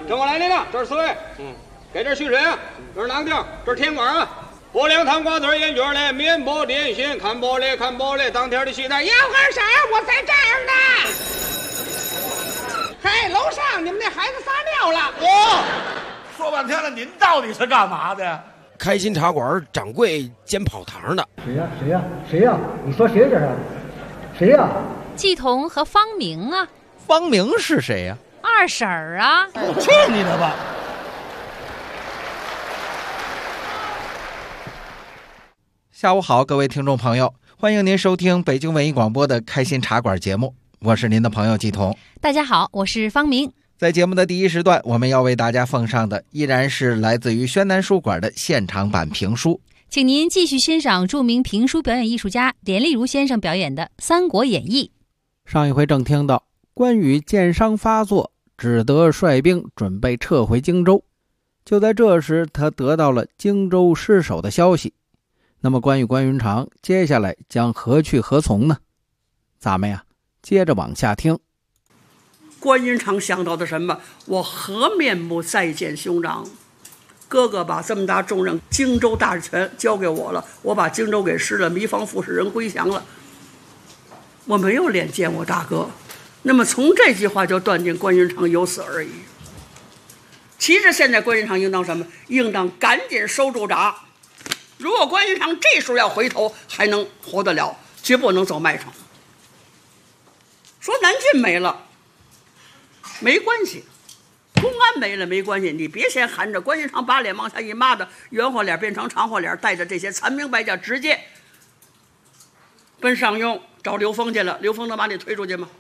跟我来领了，这是4位。给这蓄水啊，这是哪个地儿？这是天馆啊。拨凉汤瓜子烟卷嘞，面包点心，看玻璃看玻璃，当天的西单。要喝啥？我在这儿呢。嘿，楼上你们那孩子撒尿了。 说半天了，您到底是干嘛的呀？ 开心茶馆掌柜兼跑堂的。 谁呀？你说谁这是？谁呀？ 季彤和方明啊。 方明是谁呀？ 二婶儿啊。 去你的吧！ 下午好，各位听众朋友，欢迎您收听北京文艺广播的开心茶馆节目，我是您的朋友季彤。 大家好，我是方明。 在节目的第一时段，我们要为大家奉上的依然是来自于宣南书馆的现场版评书， 请您继续欣赏著名评书表演艺术家连丽如先生表演的《三国演义》。 上一回正听到关羽箭伤发作，只得率兵准备撤回荆州。就在这时，他得到了荆州失守的消息。那么关羽关云长接下来将何去何从呢？咱们呀接着往下听。 关云长想到的什么？我何面目再见兄长？哥哥把这么大重任，荆州大权交给我了，我把荆州给失了，糜芳复使人归降了，我没有脸见我大哥。那么从这句话就断定关云长有死而已。其实现在关云长应当什么？应当赶紧收住闸。如果关云长这时候要回头，还能活得了，绝不能走麦城。说南郡没了没关系，公安没了没关系，你别先含着。关云长把脸往下一抹的，圆活脸变成长活脸，带着这些残兵败将直接奔上庸找刘封去了。刘封能把你推出去吗？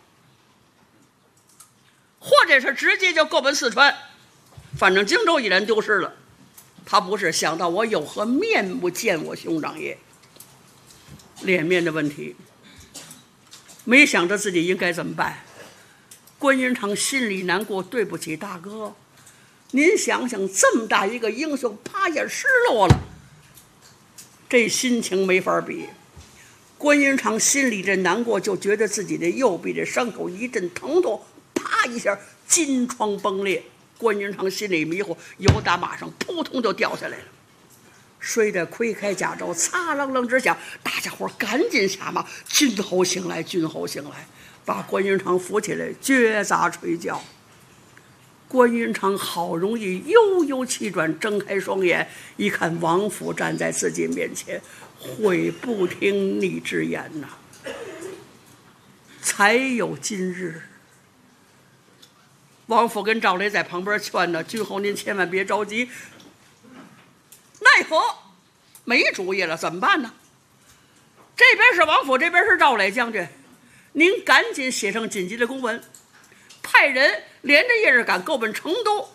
或者是直接就够奔四川，反正荆州已然丢失了。他不是想到我有何面目见我兄长也，脸面的问题，没想着自己应该怎么办。关云长心里难过，对不起大哥。您想想，这么大一个英雄，啪一下失落了，这心情没法比。关云长心里这难过，就觉得自己的右臂这伤口一阵疼痛，啪一下金疮崩裂。关云长心里迷糊，由打马上扑通就掉下来了，摔得盔开甲胄，擦楞楞直响。大家伙赶紧下马，君侯醒来，君侯醒来，把关云长扶起来，撅杂捶叫。关云长好容易悠悠气转，睁开双眼，一看王府站在自己面前，悔不听你之言呐，才有今日。王府跟赵雷在旁边劝呢，君侯您千万别着急。奈何没主意了，怎么办呢？这边是王府，这边是赵磊将军，您赶紧写上紧急的公文，派人连着夜日赶够奔成都，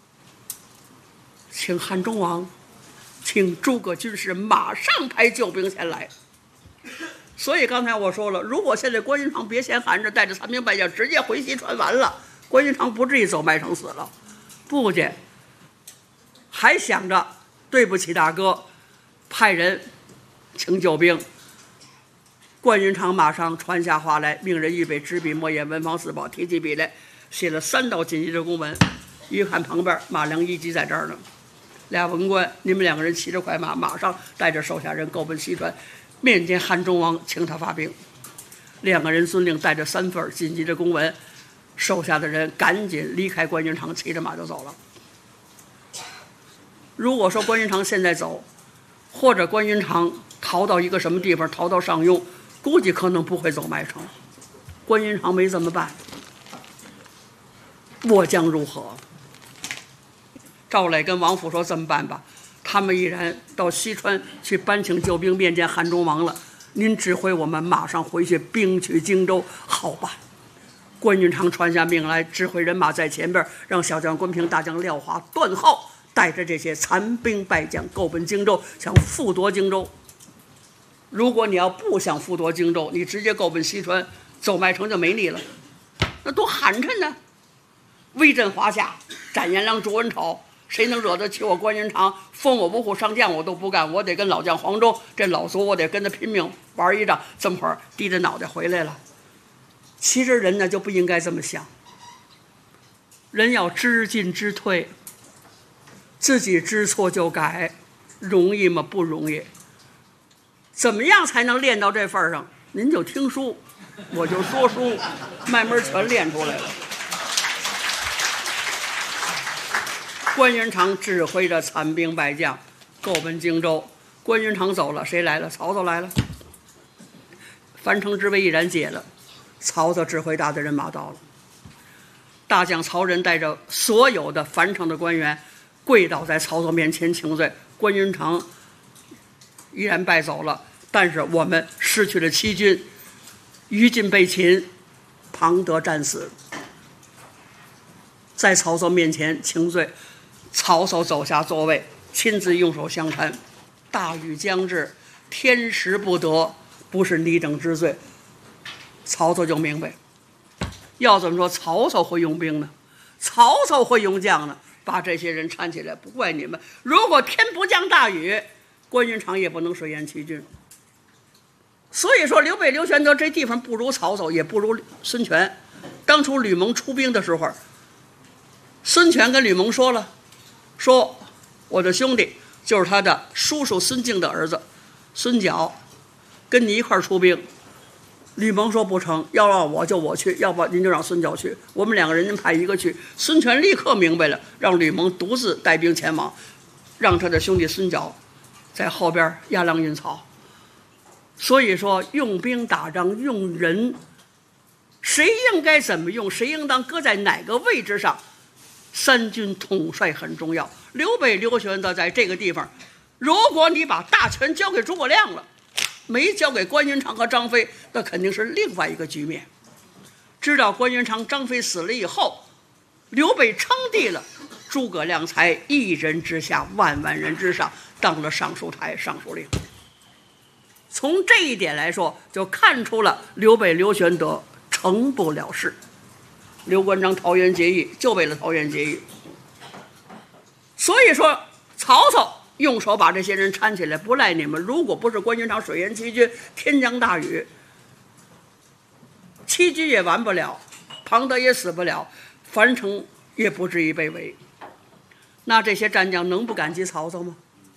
请汉中王，请诸葛军师马上派救兵前来。所以刚才我说了，如果现在关云长别嫌寒碜，带着残兵败将直接回西川完了，关云长不至于走麦城死了，不介，还想着对不起大哥，派人请救兵。关云长马上传下话来，命人预备纸笔墨砚文房四宝，提起笔来写了3道紧急的公文。一看旁边马良一级在这儿呢，俩文官，你们2个人骑着快马，马上带着手下人够奔西川，面见汉中王，请他发兵。2个人遵令，带着3份紧急的公文，手下的人赶紧离开关云长，骑着马就走了。如果说关云长现在走，或者关云长逃到一个什么地方，逃到上庸，估计可能不会走麦城。关云长没怎么办，我将如何？赵磊跟王府说这么办吧，他们依然到西川去搬请救兵，面见汉中王了，您指挥我们马上回去兵取荆州。好吧。关云长传下命来，指挥人马在前边，让小将关平、大将廖华、段浩带着这些残兵败将够奔荆州，想复夺荆州。如果你要不想复夺荆州，你直接够奔西川，走麦城就没你了，那多寒碜呢！威震华夏，斩颜良、诛文丑，谁能惹得起我关云长？封我五虎上将我都不干，我得跟老将黄忠这老卒，我得跟他拼命玩一仗。这么会儿低着脑袋回来了。其实人呢就不应该这么想， 人要知进知退，自己知错就改，容易吗？不容易。怎么样才能练到这份上？您就听书，我就说书，慢慢全练出来了。关云长指挥着残兵败将，够奔荆州。关云长走了，谁来了？曹操来了。樊城之围毅然解了，曹操指挥大的人马到了。大将曹仁带着所有的樊城的官员跪倒在曹操面前请罪。关云长依然败走了，但是我们失去了7军，于禁被擒，庞德战死，在曹操面前请罪。曹操走下座位，亲自用手相搀。大雨将至，天时不得，不是你等之罪。曹操就明白，要怎么说曹操会用兵呢？曹操会用将呢？把这些人搀起来，不怪你们。如果天不降大雨，关云长也不能水淹七军。所以说，刘备、刘玄德这地方不如曹操，也不如孙权。当初吕蒙出兵的时候，孙权跟吕蒙说了，说我的兄弟就是他的叔叔孙敬的儿子孙角，跟你一块儿出兵。吕蒙说不成，要让我就我去，要不您就让孙角去，我们2个人您派一个去。孙权立刻明白了，让吕蒙独自带兵前往，让他的兄弟孙角在后边压粮运草。所以说，用兵打仗用人，谁应该怎么用，谁应当搁在哪个位置上，三军统帅很重要。刘备、刘玄德在这个地方，如果你把大权交给诸葛亮了，没交给关云长和张飞，那肯定是另外一个局面。知道关云长、张飞死了以后，刘备称帝了，诸葛亮才一人之下，万万人之上，当了尚书台、尚书令。从这一点来说，就看出了刘备、刘玄德成不了事。刘关张桃园结义，就为了桃园结义。所以说，曹操用手把这些人搀起来，不赖你们。如果不是关云长水淹七军，天降大雨，七军也完不了，庞德也死不了，樊城也不至于被围。那这些战将能不感激曹操吗？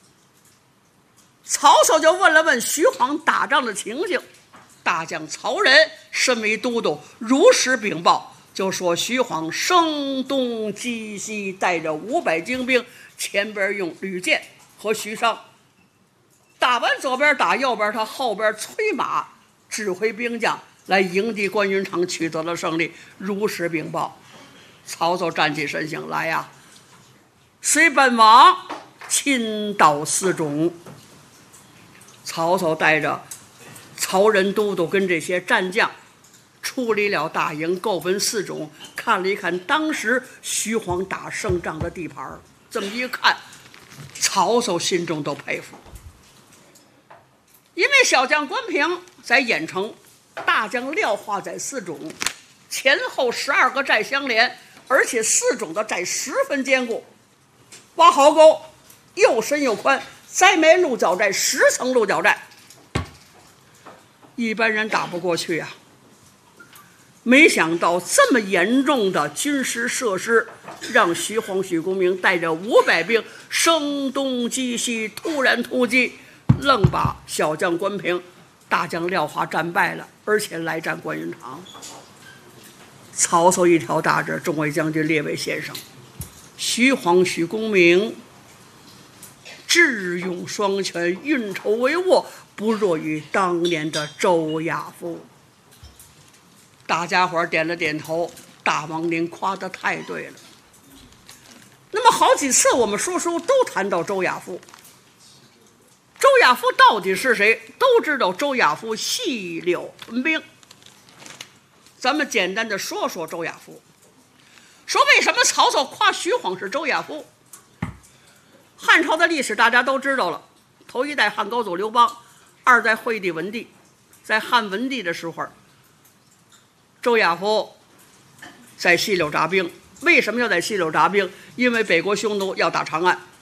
曹操就问了问徐晃打仗的情形，大将曹仁身为都督，如实禀报，就说徐晃声东击西，带着500精兵，前边用吕健和徐商打完左边打右边，他后边催马指挥兵将来迎敌关云长，取得了胜利，如实禀报。曹操站起身形来呀，随本王亲到4种。曹操带着曹仁都督跟这些战将出离了大营，够奔4种，看了一看当时徐晃打胜仗的地盘，这么一看，曹操心中都佩服。因为小将关平在郾城，大将廖化在4种，前后12个寨相连，而且4种的寨十分坚固，挖壕沟又深又宽，栽埋鹿角寨10层鹿角寨，一般人打不过去呀。没想到这么严重的军事设施，让徐晃、许公明带着500兵声东击西，突然突击，愣把小将关平、大将廖化战败了，而且来战关云长。曹操一条大指，众位将军、列位先生，徐晃、许公明智勇双全，运筹帷幄，不弱于当年的周亚夫。大家伙点了点头，大王您夸得太对了。那么好几次我们说书都谈到周亚夫，周亚夫到底是谁？都知道周亚夫细柳屯兵。咱们简单的说说周亚夫，说为什么曹操夸徐晃是周亚夫。汉朝的历史大家都知道了，头一代汉高祖刘邦，二代惠帝文帝。在汉文帝的时候，周亚夫在西柳扎兵。为什么要在西柳扎兵？因为北国匈奴要打长安。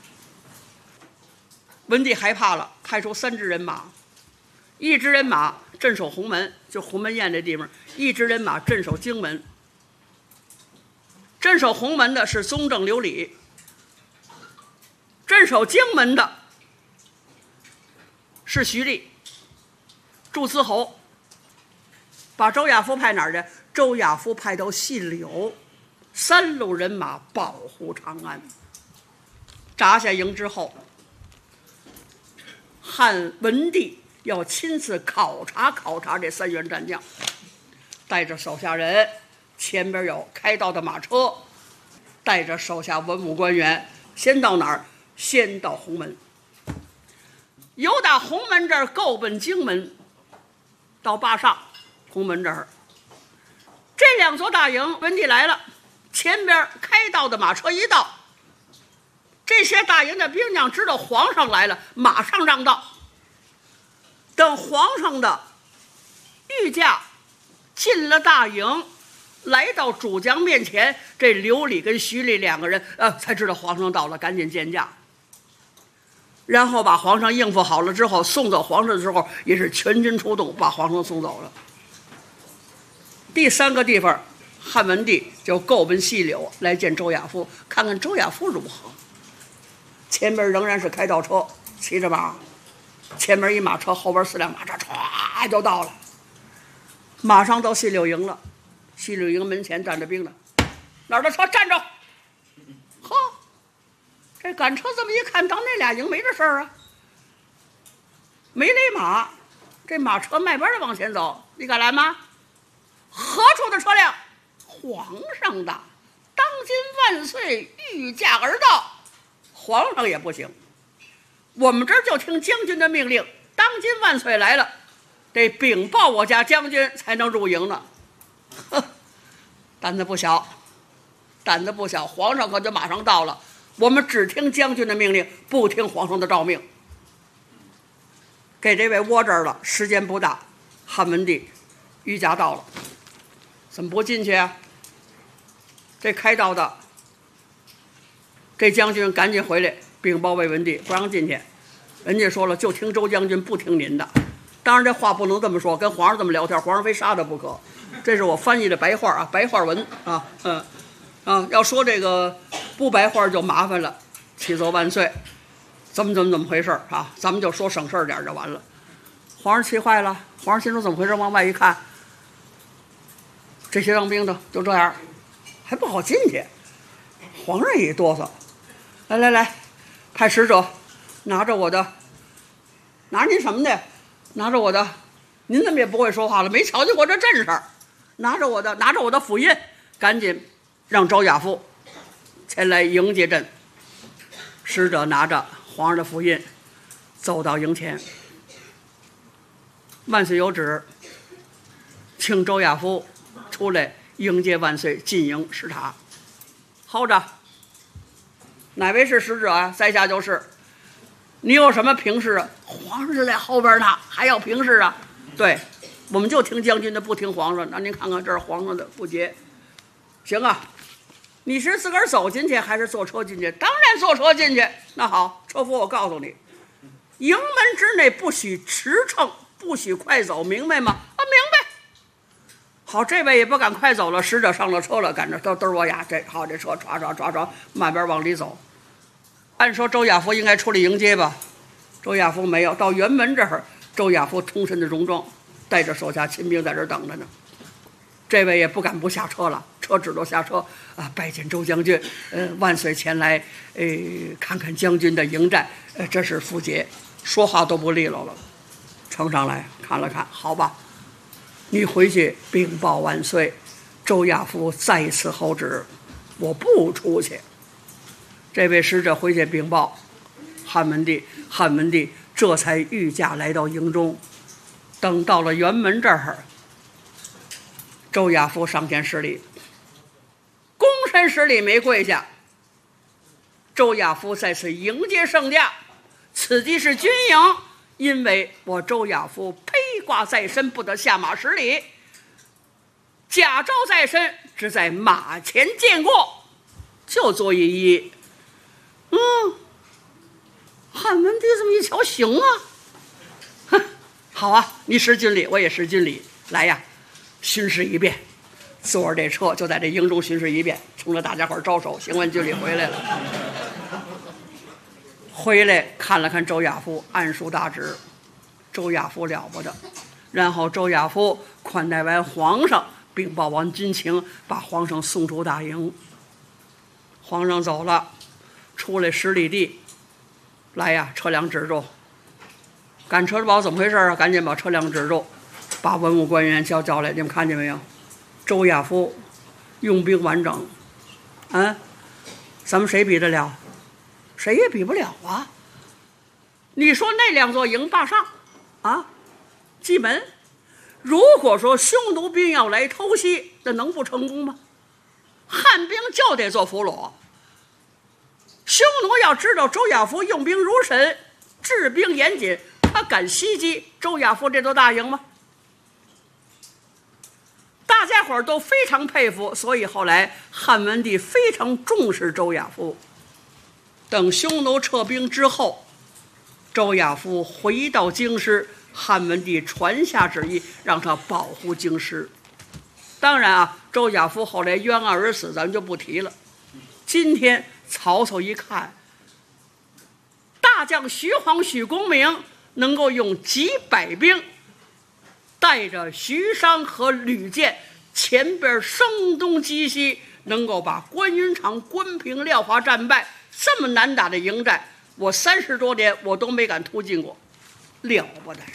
文帝害怕了，派出3支人马，一支人马镇守鸿门，就鸿门宴这地方；一支人马镇守荆门。 镇守鸿门的是宗正刘礼，镇守荆门的是徐立、祝思侯。把周亚夫派哪儿去？周亚夫派到信柳，3路人马保护长安。扎下营之后，汉文帝要亲自考察这3员战将，带着手下人，前边有开道的马车，带着手下文武官员，先到哪儿？先到鸿门，由打鸿门这儿够奔荆门，到坝上。鸿门这儿，这2座大营，文帝来了，前边开道的马车一到，这些大营的兵将知道皇上来了，马上让道。等皇上的御驾进了大营，来到主将面前，这刘礼跟徐立2个人才知道皇上到了，赶紧见驾。然后把皇上应付好了之后，送走皇上的时候也是全军出动，把皇上送走了。第3个地方，汉文帝就够奔细柳来见周亚夫，看看周亚夫如何。前面仍然是开道车，骑着马，前面一马车，后边4辆马车唰就到了。马上到细柳营了，细柳营门前站着兵呢，哪儿的车站着。呵，这赶车这么一看，当那俩营没这事儿啊，没勒马，这马车慢慢的往前走，你敢拦吗？何处的车辆？皇上的，当今万岁御驾而到，皇上也不行，我们这儿就听将军的命令，当今万岁来了，得禀报我家将军才能入营呢。胆子不小，胆子不小，皇上可就马上到了，我们只听将军的命令，不听皇上的诏命。给这位窝这儿了，时间不大，汉文帝御驾到了，怎么不进去啊？这开道的这将军赶紧回来禀报魏文帝，不让进去。人家说了，就听周将军，不听您的。当然这话不能这么说，跟皇上这么聊天，皇上非杀他不可。这是我翻译的白话啊，白话文啊，要说这个不白话就麻烦了。启奏万岁，怎么回事啊？咱们就说省事点就完了。皇上气坏了，皇上心说怎么回事？往外一看，这些当兵的就这样，还不好进去。皇上也哆嗦，来，派使者拿着我的，拿着您什么的？拿着我的，您怎么也不会说话了？没瞧见过这阵势，拿着我的府印，赶紧让周亚夫前来迎接朕。使者拿着皇上的府印走到营前，万岁有旨，请周亚夫出来迎接万岁进营视察。候着，哪位是使者啊？在下就是。你有什么评示啊？皇上就在后边呢，还要评示啊？对，我们就听将军的，不听皇上。那您看看，这是皇上的不节。行啊，你是自个儿走进去还是坐车进去？当然坐车进去。那好，车夫我告诉你，营门之内不许驰骋，不许快走，明白吗？啊，明白。好，这位也不敢快走了，使者上了车了，赶着嘚我呀，这好，这车唰慢慢往里走。按说周亚夫应该出来迎接吧，周亚夫没有，到辕门这儿，周亚夫通身的戎装，带着手下亲兵在这儿等着呢。这位也不敢不下车了，车只都下车啊，拜见周将军，万岁前来，看看将军的营寨，这是符节，说话都不利落了。呈上来看了看，好吧，你回去禀报万岁，周亚夫再次候旨，我不出去。这位使者回去禀报汉文帝，汉文帝这才御驾来到营中。等到了辕门这儿，周亚夫上前施礼，躬身施礼没跪下。周亚夫再次迎接圣驾，此即是军营，因为我周亚夫披挂在身，不得下马施礼，甲胄在身，只在马前见过，就做一揖。汉文帝这么一瞧，行啊，哼，好啊，你识军礼，我也识军礼，来呀，巡视一遍， 坐着这车就在这营中巡视一遍，冲着大家伙招手，行完局里回来了。回来看了看周亚夫，按书大旨。周亚夫了不得，然后周亚夫款待完皇上，禀报完军情，把皇上送出大营。皇上走了，出来10里地，来呀，车辆止住。赶车宝怎么回事啊？赶紧把车辆止住，把文武官员叫来。你们看见没有？周亚夫用兵完整，咱们谁比得了？谁也比不了啊！你说那2座营霸上啊，蓟门，如果说匈奴兵要来偷袭，这能不成功吗？汉兵就得做俘虏。匈奴要知道周亚夫用兵如神，治兵严谨，他敢袭击周亚夫这座大营吗？大家伙都非常佩服，所以后来汉文帝非常重视周亚夫。等匈奴撤兵之后，周亚夫回到京师，汉文帝传下旨意，让他保护京师。当然啊，周亚夫后来冤案而死，咱们就不提了。今天曹操一看，大将徐晃、许公明能够用几百兵，带着徐商和吕建前边声东击西，能够把关云长、关平、廖华战败。这么难打的营寨，我30多年我都没敢突进过，了不得呀！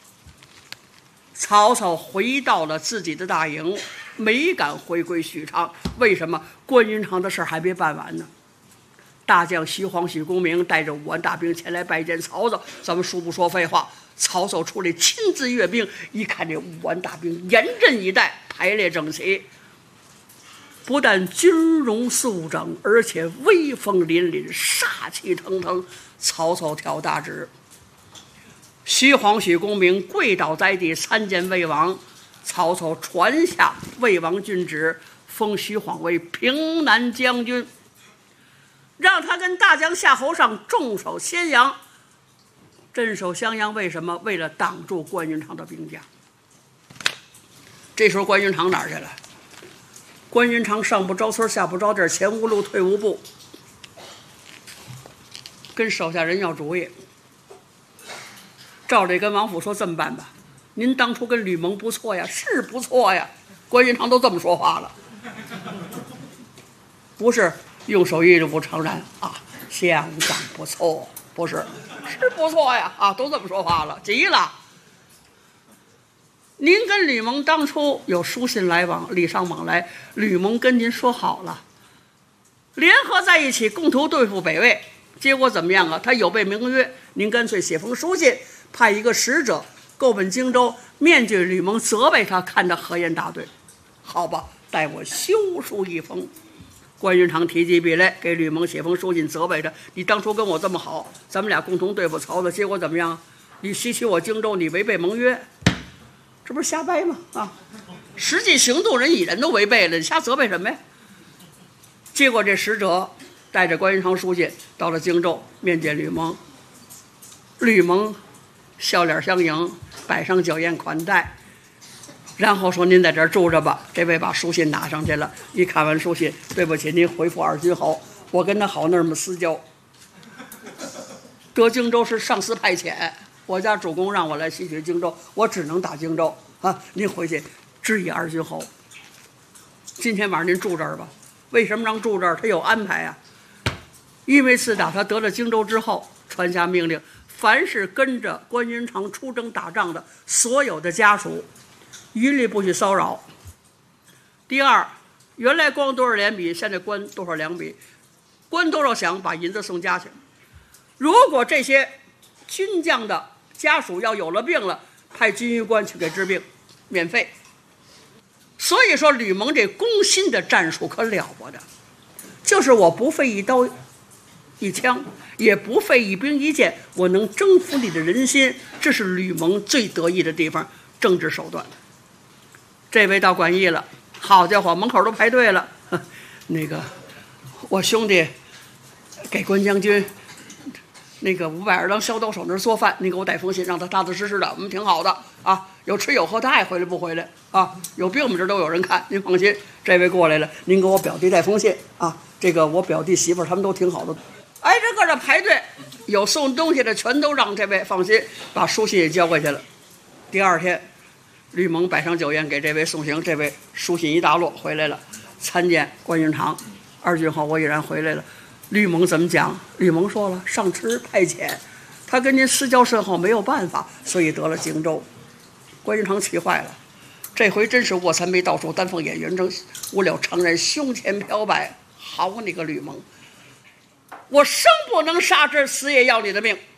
曹操回到了自己的大营，没敢回归许昌。为什么？关云长的事还没办完呢。大将徐晃、许公明带着5万大兵前来拜见曹操。咱们说不说废话？曹操出来亲自阅兵，一看这5万大兵严阵以待，排列整齐，不但军容肃整，而且威风凛凛，杀气腾腾。曹操挑大旨，徐晃、许公明跪倒在地，参见魏王。曹操传下魏王郡旨，封徐晃为平南将军，让他跟大将夏侯尚重守咸阳。镇守襄阳，为什么？为了挡住关云长的兵将。这时候关云长哪儿去了？关云长上不着村下不着地，前无路退无步，跟手下人要主意。赵磊跟王府说：“这么办吧，您当初跟吕蒙不错呀，是不错呀。”关云长都这么说话了，不是用手一指不承认啊，相当不错，不是，是不错呀啊，都这么说话了，急了。您跟吕蒙当初有书信来往，礼尚往来，吕蒙跟您说好了，联合在一起共同对付北魏。结果怎么样啊？他有悖盟约，您干脆写封书信，派一个使者够本荆州，面对吕蒙，责备他，看他何言大对。好吧，待我修书一封。关云长提起笔来，给吕蒙写封书信，责备他：你当初跟我这么好，咱们俩共同对付曹操，结果怎么样？你袭取我荆州，你违背盟约。这不是瞎掰吗？啊，实际行动人与人都违背了，你瞎责备什么呀？结果这使者带着关云长书信到了荆州，面见吕蒙。吕蒙笑脸相迎，摆上酒宴款待，然后说：“您在这儿住着吧。”这位把书信拿上去了，一看完书信，对不起，您回复二军侯，我跟他好那么私交。得荆州是上司派遣，我家主公让我来袭取荆州，我只能打荆州啊！您回去质疑二军侯。今天晚上您住这儿吧。为什么让住这儿？他有安排啊。因为自打他得了荆州之后，传下命令，凡是跟着关云长出征打仗的所有的家属，一律不许骚扰。第二，原来关多少两笔，现在关多少两笔，关多少饷，把银子送家去。如果这些军将的家属要有了病了，派军医官去给治病，免费。所以说吕蒙这攻心的战术可了不得，就是我不费一刀一枪，也不费一兵一箭，我能征服你的人心，这是吕蒙最得意的地方，政治手段。这位倒管意了，好家伙，门口都排队了。那个我兄弟给关将军那个520郎小刀手那儿做饭，你给我带封信，让他踏踏实实的，我们挺好的啊，有吃有喝，他爱回来不回来啊？有病我们这都有人看，您放心，这位过来了，您给我表弟带封信啊，这个我表弟媳妇儿他们都挺好的，挨着个的排队，有送东西的全都让这位放心，把书信也交过去了。第二天，吕蒙摆上酒宴给这位送行，这位书信一大摞回来了，参见关云长，二郡侯我已然回来了。吕蒙怎么讲？吕蒙说了，上池派遣，他跟您私交深厚，没有办法，所以得了荆州。关云长气坏了，这回真是卧蚕眉到处丹凤眼，圆睁无了常人胸前飘白。好你个吕蒙，我生不能杀之，死也要你的命，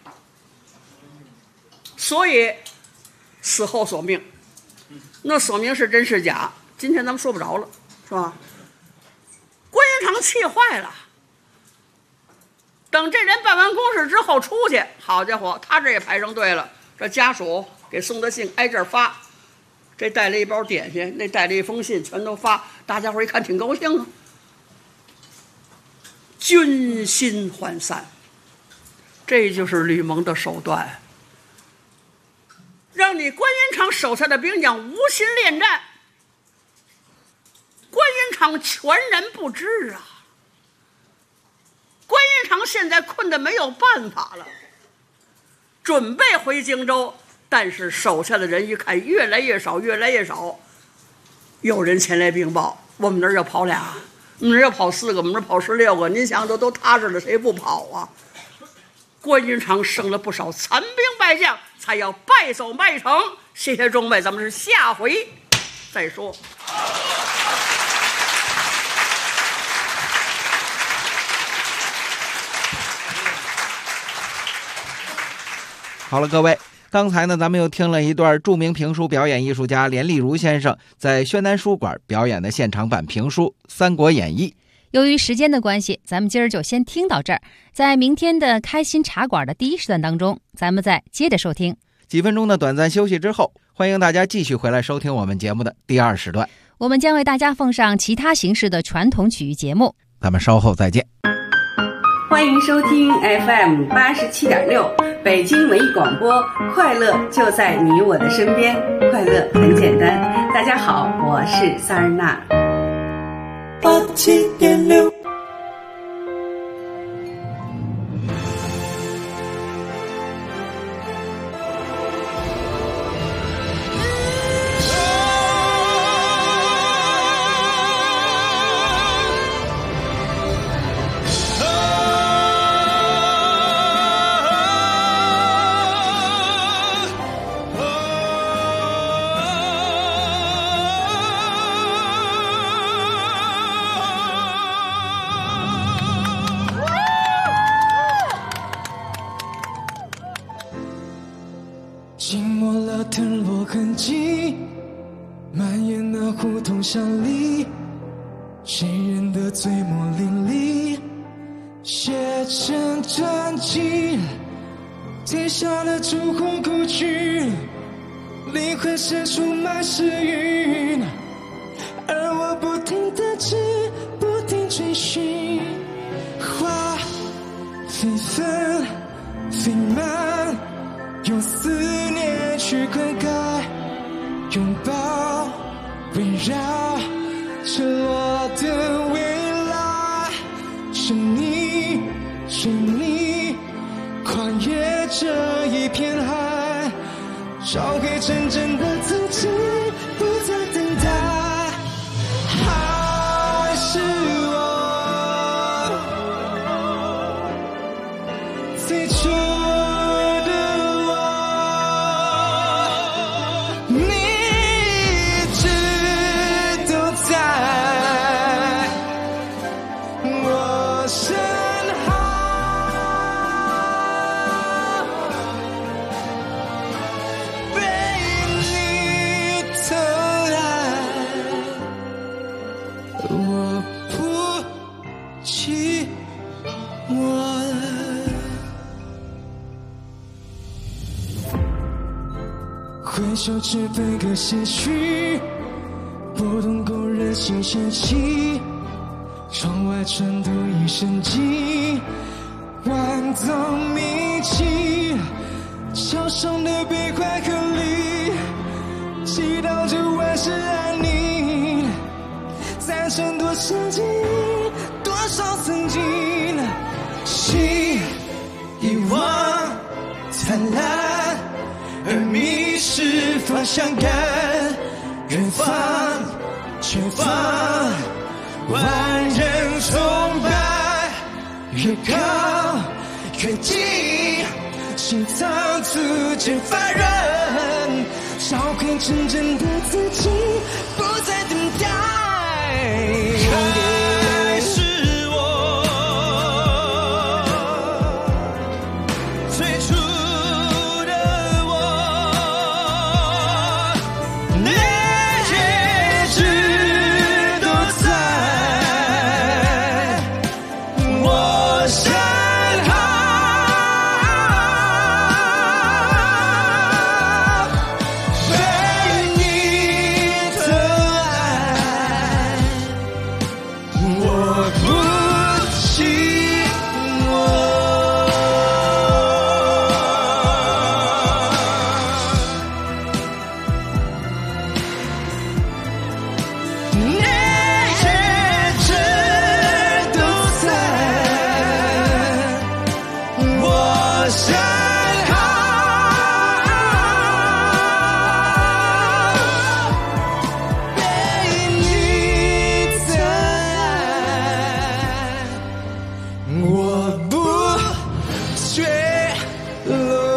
所以死后索命。那索命是真是假？今天咱们说不着了，是吧？关云长气坏了。等这人办完公事之后出去，好家伙，他这也排上队了。这家属给送的信挨这儿发，这带了一包点心，那带了一封信，全都发。大家伙一看挺高兴啊。军心涣散，这就是吕蒙的手段，让你关云长手下的兵将无心恋战，关云长全然不知啊。关云长现在困得没有办法了，准备回荆州，但是手下的人一看越来越少，越来越少。有人前来禀报，我们那儿要跑俩，我们那儿要跑4个，我们那儿跑16个。您想都踏实了，谁不跑啊？关云长生了不少残兵败将，才要败走麦城。谢谢众位，咱们是下回再说。 好了，各位，刚才呢，咱们又听了一段著名评书表演艺术家连丽如先生在宣南书馆表演的现场版评书《三国演义》。 由于时间的关系，咱们今儿就先听到这儿。在明天的开心茶馆的第1时段当中，咱们再接着收听。 几分钟的短暂休息之后，欢迎大家继续回来收听我们节目的第2时段。 我们将为大家奉上其他形式的传统曲艺节目。 咱们稍后再见。 欢迎收听 FM 87.6北京文艺广播，快乐就在你我的身边，快乐很简单。大家好，我是萨尔娜。 87.6静默了腾落痕迹，蔓延的胡同巷里，谁人的醉墨淋漓，写成传奇，贴上了烛红故去，灵魂深处满是云，而我不停地吃，不停追寻，花飞纷飞满，用思念去灌溉，拥抱围绕赤裸的未来，是你是你跨越这一片海，找回真正的自己，不再等待，还是我最初回首只分割些许，拨动勾人心弦起，窗外传读一声寂， 万种秘境，桥上的悲欢和离，祈祷着万事安宁。战胜多少记忆，多少曾经，心遗忘灿烂，而迷失方向感。远方前方，万人崇拜，越高越近，心脏逐渐发热，找回真正的自己，不再等待。还是我最初的我，那些事都在我身后，被你疼爱，我不寂寞。那些事都在我身后，被你疼爱，我不坠落。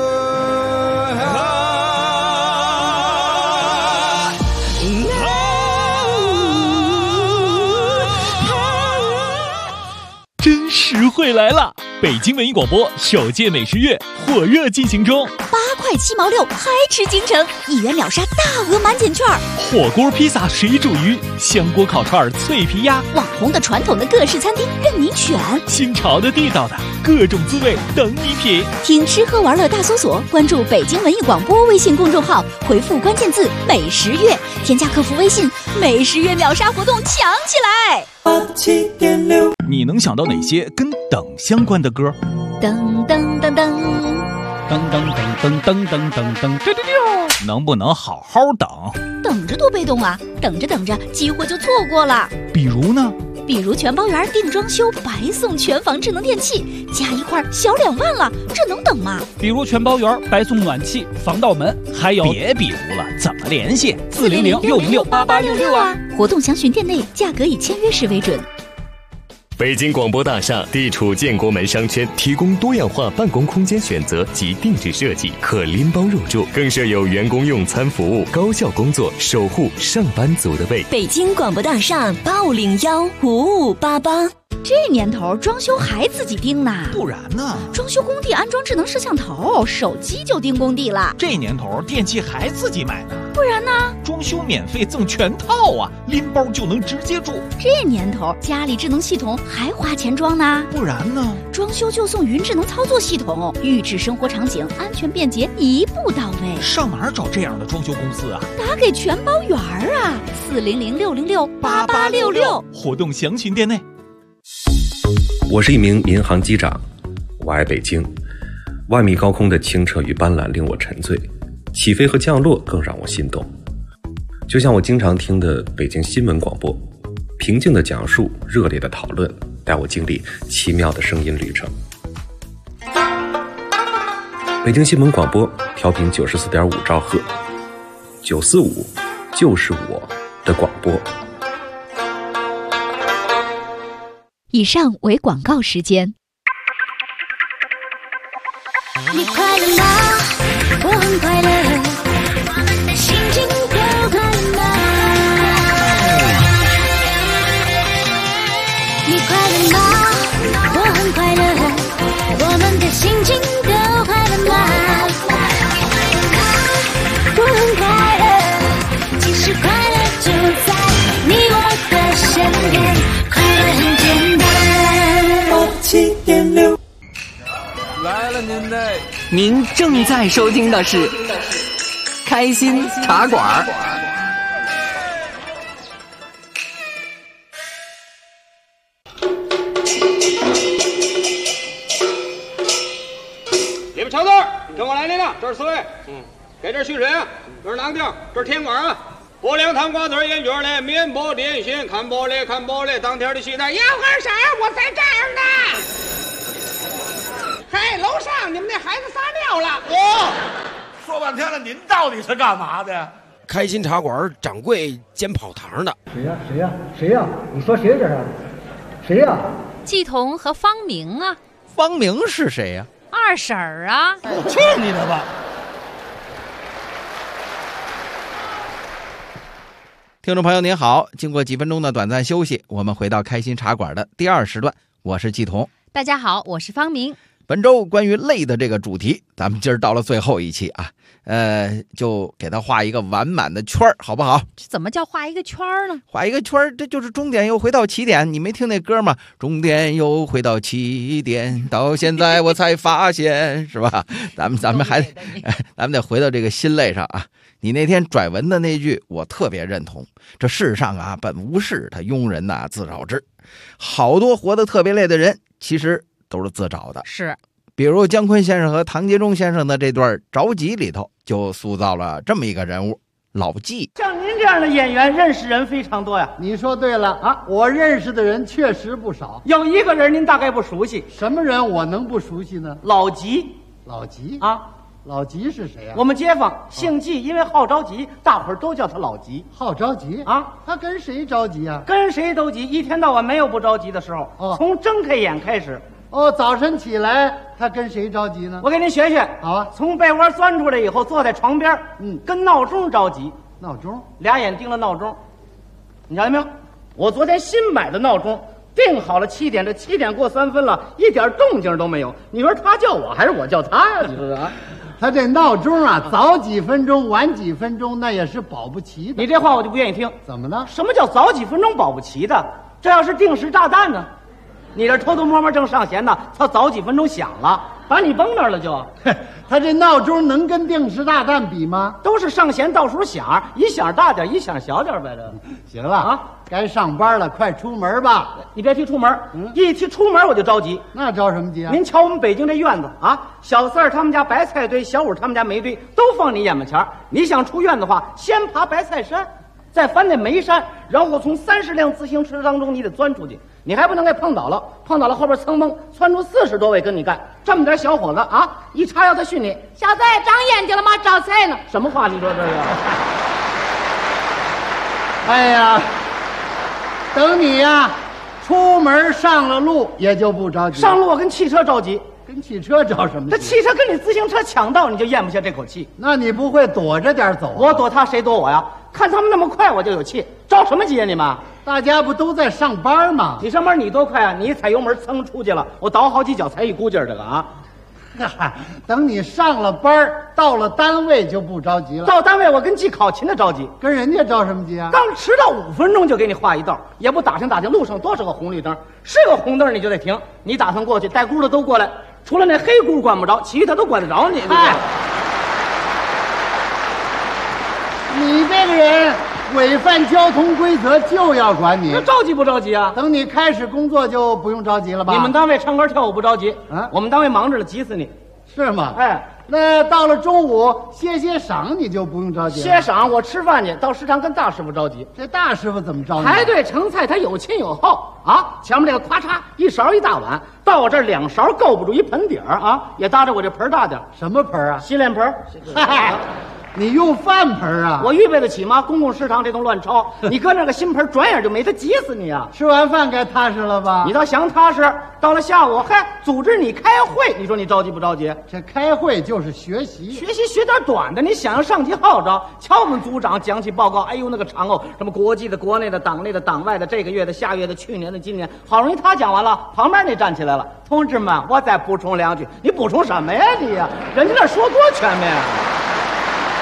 真实惠来了！北京文艺广播首届美食月火热进行中 ，8块7毛6，嗨吃京城，1元秒杀大额满减券， 火锅、披萨、水煮鱼、香锅、烤串、脆皮鸭， 网红的、传统的各式餐厅任你选， 新潮的、地道的，各种滋味等你品。 听吃喝玩乐大搜索，关注北京文艺广播微信公众号，回复关键字“美食月”，添加客服微信，美食月秒杀活动抢起来！87.6， 你能想到哪些跟等相关的歌？ 噔噔噔噔。 噔噔噔噔噔噔噔噔，能不能好好等？ 等着多被动啊！等着等着，机会就错过了。 比如呢？ 比如全包圆定装修，白送全房智能电器，加一块小2万了，这能等吗？ 比如全包圆白送暖气、防盗门，还有别比如了，怎么联系 ？400-606-8866啊！活动详询店内，价格以签约时为准。 北京广播大厦地处建国门商圈，提供多样化办公空间选择及定制设计，可拎包入住，更设有员工用餐服务，高效工作，守护上班族的胃。 北京广播大厦85015588。 这年头装修还自己盯呢？ 不然呢？ 装修工地安装智能摄像头，手机就盯工地了。 这年头电器还自己买呢？ 不然呢？ 装修免费赠全套啊，拎包就能直接住。 这年头家里智能系统还花钱装呢？ 不然呢？ 装修就送云智能操作系统，预制生活场景，安全便捷，一步到位。 上哪儿找这样的装修公司啊？ 打给全包圆啊，400-606-8866。 活动详询店内。 我是一名民航机长，我爱北京。万米高空的清澈与斑斓令我沉醉，起飞和降落更让我心动。就像我经常听的北京新闻广播，平静的讲述，热烈的讨论，带我经历奇妙的声音旅程。北京新闻广播调频94.5兆赫，945就是我的广播。 以上为广告时间。 你快乐吗？我很快乐，我们的心情都快乐吗？你快乐吗？我很快乐，我们的心情都快乐吗？我很快乐，其实快乐就在你我的身边，快乐很简单。87.6。 来了您正在收听的是开心茶馆。 这是水，给点蓄水啊，这是囊丁，这是甜瓜啊，拨2汤瓜子烟卷嘞，面包点心，看玻璃看玻璃，当天的西单，要干啥？我在这儿呢。嘿，楼上你们那孩子撒尿了。 说半天了，您到底是干嘛的呀？ 开心茶馆掌柜兼跑堂的。 谁呀？谁呀？谁呀？你说谁这是？谁呀？ 季彤和方明啊。 方明是谁呀？ 二婶儿啊。 去你的吧！ 听众朋友您好，经过几分钟的短暂休息，我们回到开心茶馆的第2时段，我是季彤。 大家好，我是方明。 本周关于泪的这个主题，咱们今儿到了最后一期啊，就给它画一个完满的圈儿，好不好？ 这怎么叫画一个圈呢？ 画一个圈儿，这就是终点又回到起点。你没听那歌吗？终点又回到起点，到现在我才发现，是吧？咱们还咱们得回到这个心类上啊。你那天拽文的那句，我特别认同。这世上啊，本无事，他庸人呐自扰之。好多活得特别累的人，其实都是自找的。 是。 比如姜昆先生和唐杰忠先生的这段着急里头，就塑造了这么一个人物，老纪。 像您这样的演员，认识人非常多呀。 你说对了啊，我认识的人确实不少。 有一个人您大概不熟悉， 什么人我能不熟悉呢？ 老吉。 老吉啊， 老吉是谁啊？ 我们街坊姓纪，因为好着急，大伙儿都叫他老吉。 好着急啊？ 他跟谁着急啊？ 跟谁都急，一天到晚没有不着急的时候。从睁开眼开始。 早晨起来他跟谁着急呢？ 我给您学学。 好啊。 从被窝钻出来以后，坐在床边，跟闹钟着急。 闹钟？ 俩眼盯着闹钟。你瞧见没有？我昨天新买的闹钟，定好了7点，这7点过3分了，一点动静都没有。你说他叫我还是我叫他呀？你说说啊？ 他这闹钟啊，早几分钟晚几分钟，那也是保不齐的。 你这话我就不愿意听。 怎么了？ 什么叫早几分钟保不齐的？这要是定时炸弹呢？你这偷偷摸摸正上弦呢，他早几分钟响了，把你崩那儿了就。 他这闹钟能跟定时炸弹比吗？ 都是上弦倒数响，一响大点，一响小点呗。这行了啊，该上班了，快出门吧。 你别提出门，一提出门我就着急。 那着什么急啊？ 您瞧我们北京这院子啊，小四儿他们家白菜堆，小五他们家煤堆，都放你眼巴前。你想出院的话，先爬白菜山，再翻那煤山，然后从30辆自行车当中你得钻出去。你还不能给碰倒了，碰倒了后边噌蒙窜出40多位跟你干，这么点小伙子啊，一叉腰他训你，小子长眼睛了吗？找菜呢？什么话你说这是？ 哎呀，等你呀，出门上了路也就不着急。 上路我跟汽车着急。 跟汽车着什么急？ 这汽车跟你自行车抢道，你就咽不下这口气。 那你不会躲着点走啊？ 我躲他，谁躲我呀？看他们那么快，我就有气。着什么急啊你们？ 大家不都在上班吗？ 你上班你多快啊？你一踩油门噌出去了，我倒好几脚才一股劲儿这个啊。 等你上了班，到了单位就不着急了。 到单位我跟记考勤的着急， 跟人家着什么急啊？ 刚迟到5分钟就给你画一道，也不打听打听路上多少个红绿灯，是个红灯你就得停。你打算过去，带箍的都过来，除了那黑箍管不着，其余他都管得着你。 哎，你这个人违反交通规则就要管你。 那着急不着急啊？ 等你开始工作就不用着急了吧？ 你们单位唱歌跳舞不着急啊？ 我们单位忙着了，急死你。 是吗？ 哎， 那到了中午歇晌你就不用着急了。 歇晌我吃饭去，到食堂跟大师傅着急。 这大师傅怎么着急？ 排队盛菜他有亲有厚啊，前面这个咵嚓一勺一大碗，到我这2勺够不住一盆底儿啊，也搭着我这盆大点。 什么盆啊？ 洗脸盆。 嗨，你用饭盆啊？ 我预备得起吗？公共食堂这种乱抄，你搁那个新盆，转眼就没，他急死你啊！ 吃完饭该踏实了吧？ 你倒想踏实。到了下午，嗨，组织你开会，你说你着急不着急？ 这开会就是学习， 学习学点短的。你想要上级号召，瞧我们组长讲起报告，哎呦那个长哦，什么国际的、国内的、党内的、党外的，这个月的、下月的、去年的、今年，好容易他讲完了，旁边那站起来了，同志们，我再补充2句。你补充什么呀你呀？人家那说多全面啊！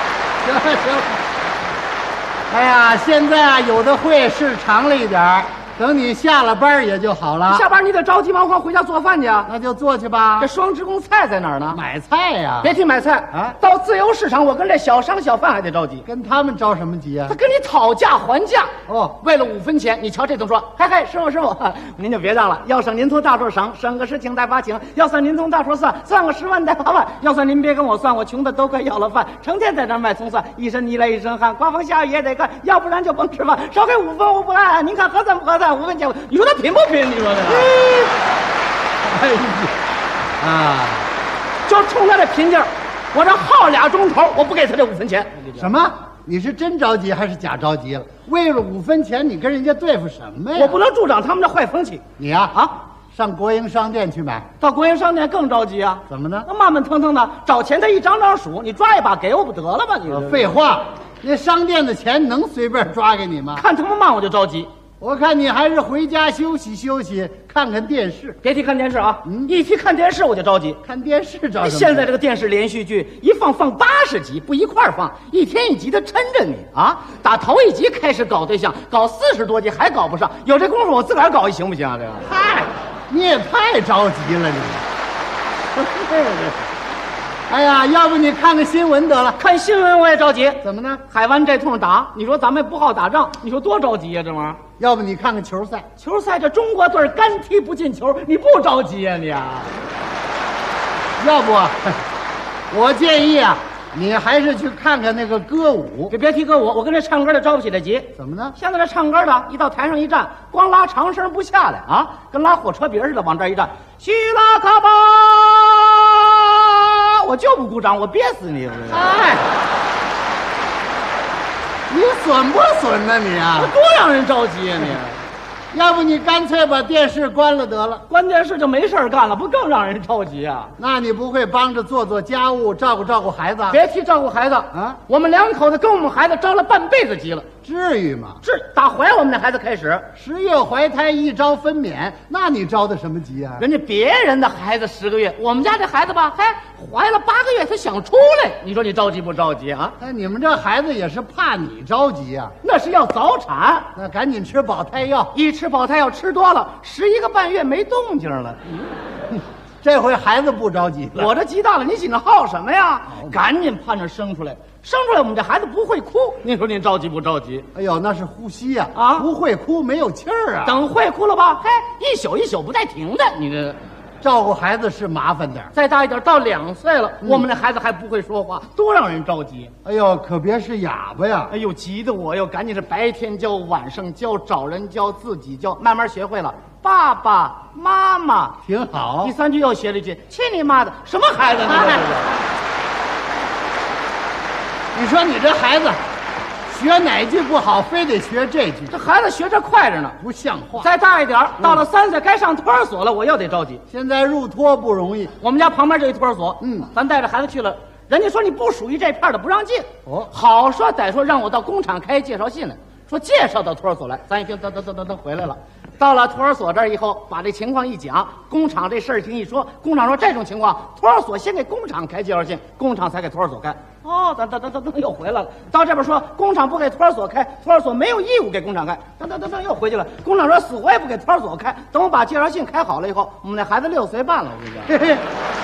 行。哎呀，现在啊，有的会是长了一点儿， 等你下了班也就好了。 下班你得着急忙慌回家做饭去啊。 那就做去吧。 这双职工菜在哪儿呢？ 买菜呀。 别提买菜啊， 到自由市场，我跟这小商小贩还得着急。 跟他们着什么急啊？ 他跟你讨价还价。 哦， 为了5分钱，你瞧这通说，嗨，师傅，您就别让了。要省您从大处省，省个10请带8请；要算您从大处算，算个10万带8万；要算您别跟我算，我穷的都快要了饭，成天在这卖葱蒜，一身泥来一身汗，刮风下雨也得干，要不然就甭吃饭。少给5分我不干，您看合算不合算？5分钱，你说他贫不贫？你说这个？ 哎呀，啊， 就冲他这贫劲儿，我这耗2钟头，我不给他这5分钱。 什么？你是真着急还是假着急了？为了5分钱，你跟人家对付什么呀？ 我不能助长他们的坏风气。 你呀，上国营商店去买。 到国营商店更着急啊！ 怎么呢？ 那慢慢腾腾的找钱，他一张张数，你抓一把给我不得了吗？你废话，那商店的钱能随便抓给你吗？ 看他们慢我就着急。 我看你还是回家休息休息，看看电视。 别提看电视啊！一提看电视我就着急。 看电视着什么？ 现在这个电视连续剧一放80集，不一块儿放，一天1集的抻着你啊！打头1集开始搞对象，搞40多集还搞不上，有这功夫我自个儿搞一行不行啊？这个嗨，你也太着急了你。哎呀，要不你看看新闻得了。 看新闻我也着急。 怎么呢？ 海湾这通打，你说咱们也不好打仗，你说多着急呀，这玩意儿。 要不你看看球赛。 球赛这中国队干踢不进球，你不着急呀你啊？ 要不，我建议啊，你还是去看看那个歌舞。 别提歌舞，我跟这唱歌的着不起来急。 怎么呢？ 现在这唱歌的一到台上一站，光拉长声不下来啊，跟拉火车鼻似的往这一站，希拉卡巴，我就不鼓掌，我憋死你！ 哎，你损不损呢你啊？ 多让人着急啊你！ 要不你干脆把电视关了得了， 关电视就没事干了，不更让人着急啊？ 那你不会帮着做做家务，照顾孩子？ 别提照顾孩子啊！我们2口子跟我们孩子着了半辈子急了， 至于吗？ 打怀我们那孩子开始 ，10月怀胎1朝分娩，那你着的什么急啊？ 人家别人的孩子10个月，我们家这孩子吧，怀了8个月，他想出来，你说你着急不着急啊？ 那你们这孩子也是怕你着急啊？ 那是要早产， 那赶紧吃保胎药， 一吃保胎药吃多了，11个半月没动静了。 这回孩子不着急了， 我这急大了，你紧着耗什么呀？赶紧盼着生出来，我们这孩子不会哭，你说您着急不着急？ 哎呦，那是呼吸呀，不会哭没有气儿啊。 等会哭了吧，一宿一宿不带停的，你这。 照顾孩子是麻烦点， 再大一点，到2岁了，我们那孩子还不会说话，多让人着急。 哎呦，可别是哑巴呀！ 哎呦，急得我哟，赶紧是白天教，晚上教，找人教，自己教，慢慢学会了。爸爸妈妈挺好。 第3句又学了一句：“去你妈的！”什么孩子？ 你说你这孩子。学哪句不好，非得学这句。 这孩子学这快着呢， 不像话。 再大一点，到了3岁该上托儿所了，我又得着急。 现在入托不容易， 我们家旁边这一托儿所，咱带着孩子去了，人家说你不属于这片的，不让进。好说歹说，让我到工厂开介绍信来，说介绍到托儿所来。咱一听，等回来了。到了托儿所这儿以后，把这情况一讲，工厂这事儿情一说，工厂说这种情况，托儿所先给工厂开介绍信，工厂才给托儿所开。哦，等又回来了。到这边说工厂不给托儿所开，托儿所没有义务给工厂开。等又回去了。工厂说死活也不给托儿所开。等我把介绍信开好了以后，我们那孩子6岁半了，我跟你讲。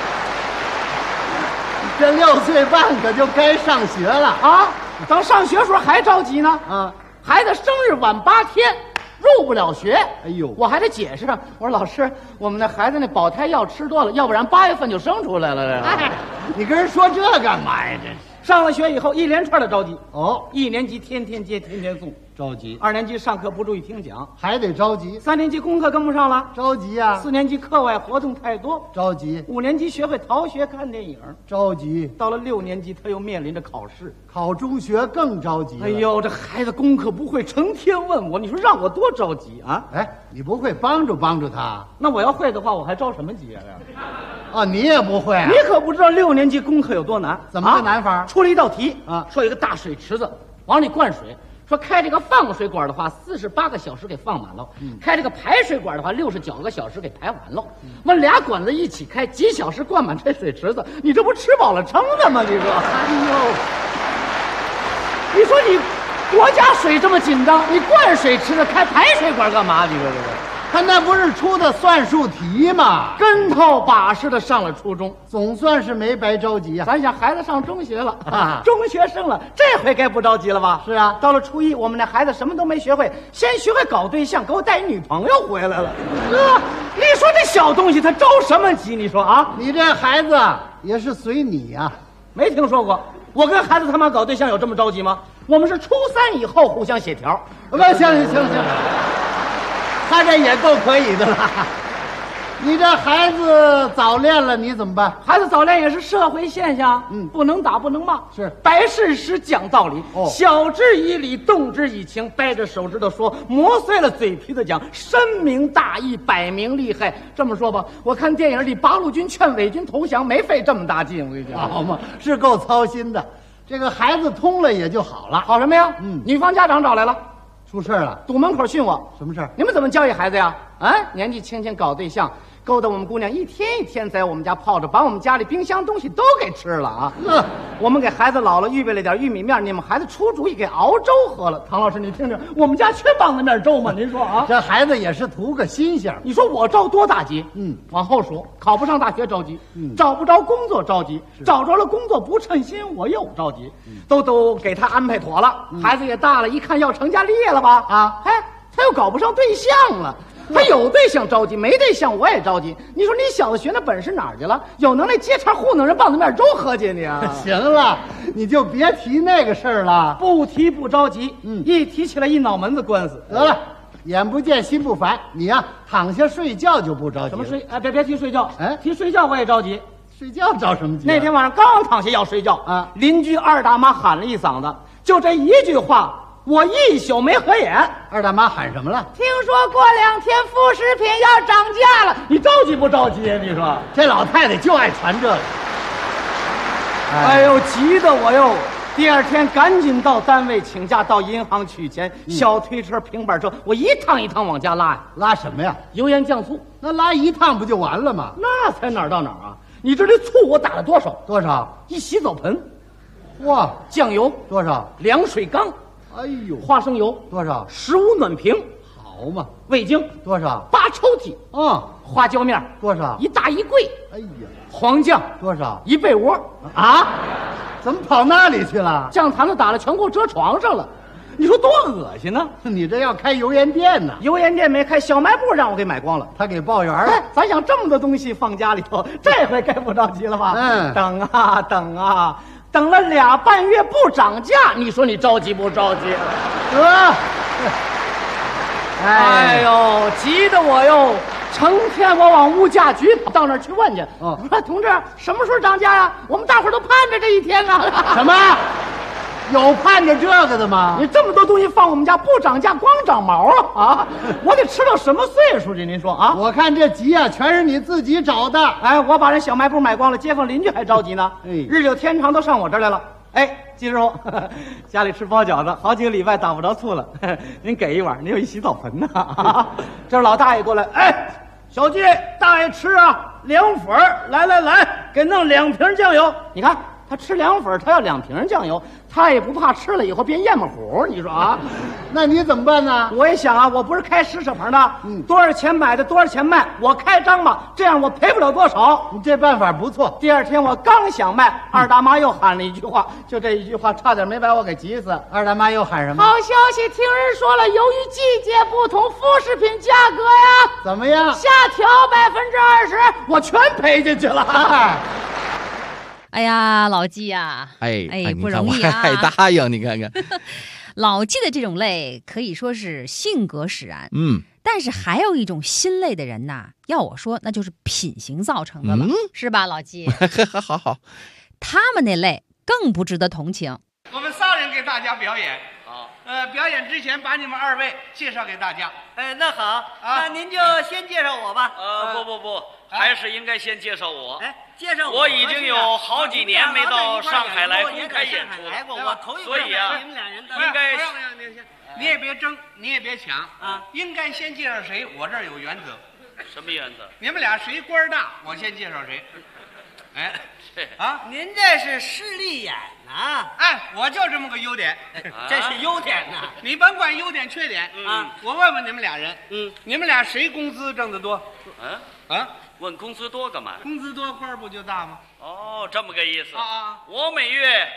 这6岁半可就该上学了啊！等上学时候还着急呢。啊，孩子生日晚8天。入不了学， 哎呦， 我还得解释。我说老师，我们那孩子那保胎药吃多了，要不然8月份就生出来了。 哎，你跟人说这干嘛呀？这上了学以后一连串的着急。 哦 ，1年级天天接，天天送， 着急。 2年级上课不注意听讲， 还得着急。 3年级功课跟不上了， 着急啊。 4年级课外活动太多， 着急。 5年级学会逃学看电影， 着急。 到了6年级，他又面临着考试， 考中学更着急。 哎呦，这孩子功课不会，成天问我，你说让我多着急啊？ 哎，你不会帮助他？ 那我要会的话，我还着什么急啊？ 哦，你也不会啊？ 你可不知道6年级功课有多难。 怎么个难法？ 出了一道题啊，说有一个大水池子，往里灌水，说开这个放水管的话，48个小时给放满了；开这个排水管的话，69个小时给排完了。问俩管子一起开，几小时灌满这水池子？你这不吃饱了撑的吗？你说，哎呦，你说你国家水这么紧张，你灌水池子开排水管干嘛？你说这个？ 他那不是出的算术题吗？ 跟头把式的上了初中， 总算是没白着急啊。 咱想孩子上中学了，中学生了，这回该不着急了吧？ 是啊， 到了初一，我们那孩子什么都没学会，先学会搞对象，给我带一女朋友回来了。你说这小东西他着什么急？你说啊？ 你这孩子也是随你呀， 没听说过。我跟孩子他妈搞对象有这么着急吗？我们是初三以后互相协调。 不，行，他这也够可以的了。你这孩子早恋了，你怎么办？ 孩子早恋也是社会现象，不能打，不能骂， 是白事实讲道理，晓之以理，动之以情，掰着手指头说，磨碎了嘴皮子讲，深明大义，摆明利害。这么说吧，我看电影里八路军劝伪军投降，没费这么大劲，我跟你讲， 好嘛，是够操心的。这个孩子通了也就好了， 好什么呀？女方家长找来了。 出事了， 堵门口训我。 什么事儿？ 你们怎么教育孩子呀？啊，年纪轻轻搞对象，勾搭我们姑娘，一天一天在我们家泡着，把我们家里冰箱东西都给吃了啊！我们给孩子姥姥预备了点玉米面，你们孩子出主意给熬粥喝了。唐老师，你听听，我们家缺棒子面粥吗？您说啊？ 这孩子也是图个新鲜。 你说我着多大急？往后数，考不上大学着急，找不着工作着急，找着了工作不称心我又着急，都给他安排妥了。孩子也大了，一看要成家立业了吧？啊，哎，他又搞不上对象了。他有对象着急，没对象我也着急。你说你小子学那本事哪儿去了？有能耐接茬糊弄人棒子面粥喝去你啊！ 行了，你就别提那个事儿了。 不提不着急，一提起来一脑门子官司。 得了，眼不见心不烦，你呀躺下睡觉就不着急。 什么睡？哎，别提睡觉，哎，提睡觉我也着急。 睡觉着什么急？ 那天晚上刚躺下要睡觉啊，邻居二大妈喊了一嗓子，就这一句话。我一宿没合眼。 二大妈喊什么了？ 听说过2天副食品要涨价了，你着急不着急啊？你说这老太太就爱传这个。 哎呦，急得我哟！第二天赶紧到单位请假，到银行取钱，小推车、平板车，我一趟一趟往家拉呀。 拉什么呀？ 油盐酱醋。 那拉一趟不就完了吗？ 那才哪儿到哪儿啊！你知道这醋我打了多少？ 多少？ 一洗澡盆。 哇！ 酱油多少？ 凉水缸。 哎呦， 花生油多少 ？15暖瓶， 好嘛。 味精多少 ？8抽屉。花椒面多少？ 一大衣柜。 哎呀， 黄酱多少？ 一被窝。 啊？怎么跑那里去了？ 酱坛子打了，全给我遮床上了。你说多恶心呢？ 你这要开油盐店呢？ 油盐店没开，小卖部让我给买光了， 他给报员了。 咱想这么多东西放家里头，这回该不着急了吧？等啊等啊。等了2半月不涨价，你说你着急不着急？哎呦，急得我哟！成天我往物价局跑，到那儿去问去。我说同志，什么时候涨价呀？我们大伙儿都盼着这一天啊！ 什么？有盼着这个的吗？ 你这么多东西放我们家不涨价，光长毛啊！我得吃到什么岁数去？您说啊？ 我看这急啊，全是你自己找的。 哎，我把人小卖部买光了，街坊邻居还着急呢。日久天长都上我这儿来了。哎，季师傅，家里吃包饺子，好几个礼拜打不着醋了，您给一碗，您有一洗澡盆呢。这是老大爷过来，哎，小季，大爷吃啊，凉粉，来，给弄2瓶酱油。你看。他吃凉粉，他要2瓶酱油，他也不怕吃了以后变燕窝糊。你说啊？ 那你怎么办呢？ 我也想啊，我不是开施舍棚的，多少钱买的多少钱卖，我开张吧，这样我赔不了多少。 你这办法不错。 第2天我刚想卖，二大妈又喊了一句话，就这一句话，差点没把我给急死。 二大妈又喊什么？ 好消息，听人说了，由于季节不同，副食品价格呀， 怎么样？ 下调20%，我全赔进去了。 哎呀，老季呀，不容易啊！ 还答应，你看看， 老季的这种累可以说是性格使然，但是还有一种心累的人呐，要我说，那就是品行造成的了，是吧，老季？ 好， 他们那类更不值得同情。 我们仨人给大家表演。好，表演之前把你们2位介绍给大家。 那好，那您就先介绍我吧。 不，还是应该先介绍我。 介绍我已经有好几年没到上海来公开演出了，所以啊，应该你也别争，你也别抢啊，应该先介绍谁，我这儿有原则。 什么原则？ 你们俩谁官大，我先介绍谁。 您这是势利眼呢？ 哎，我就这么个优点， 这是优点呢。 你甭管优点缺点啊。 我问问你们俩人，你们俩谁工资挣得多？ 问工资多干嘛？ 工资多官不就大吗？ 哦，这么个意思啊！ 我每月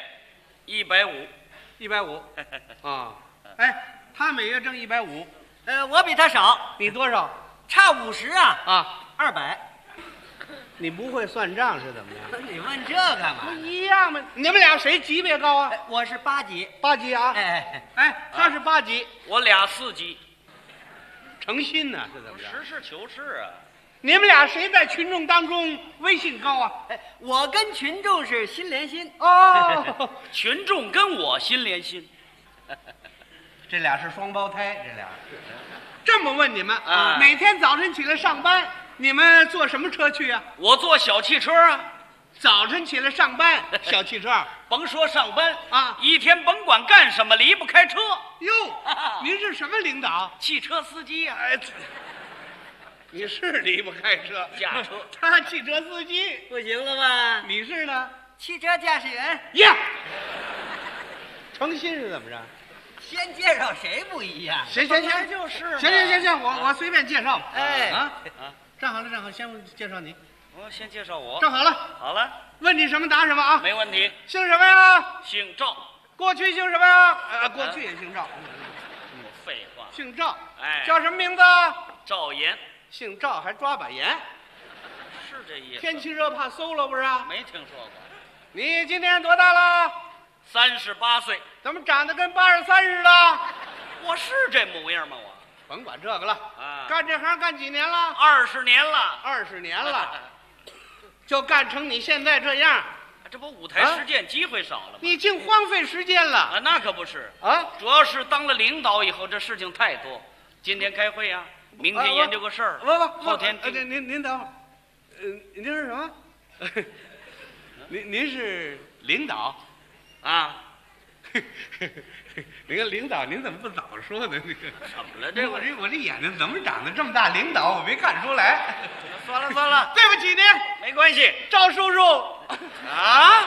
150，150 啊！哎，他每月挣150， 我比他少， 你多少？ 差50啊！ 啊 ，200。 你不会算账是怎么着？ 你问这干嘛？ 不一样吗？你们俩谁级别高啊？ 我是8级 ，8级啊！哎，他是8级， 我俩4级。 诚心呢是怎么着？ 实事求是啊！ 你们俩谁在群众当中威信高啊？ 我跟群众是心连心哦， 群众跟我心连心， 这俩是双胞胎，这俩。这么问你们啊， 每天早晨起来上班，你们坐什么车去啊？ 我坐小汽车啊。 早晨起来上班，小汽车， 甭说上班啊， 一天甭管干什么离不开车。 哟，您是什么领导？ 汽车司机呀。 哎，你是离不开车， 驾车， 他汽车司机不行了吧？ 你是呢？ 汽车驾驶员呀。诚心是怎么着？ 先介绍谁不一样？ 行， 就是。 行，我随便介绍。 哎站好了，先介绍你。 我先介绍我。 站好了。 好了。 问你什么答什么啊？ 没问题。 姓什么呀？ 姓赵。 过去姓什么呀？过去也姓赵。 废话。 姓赵。 哎。 叫什么名字？ 赵岩。 姓赵还抓把盐。 是这意思。 天气热怕馊了不是？ 没听说过。 你今年多大了 ？38岁。 怎么长得跟83似的？ 我是这模样吗？我甭管这个了啊！ 干这行干几年了 ？20年了。 20年了，就干成你现在这样。 这不舞台实践机会少了吗？ 你净荒废时间了啊！那可不是啊， 主要是当了领导以后，这事情太多。今天开会啊，明天研究个事儿，后天您等会儿，您是什么？您是领导啊？ 那个领导，您怎么不早说呢？那个怎么了？ 我这眼睛怎么长得这么大？领导我没看出来。 算了， 对不起您， 没关系。 赵叔叔啊，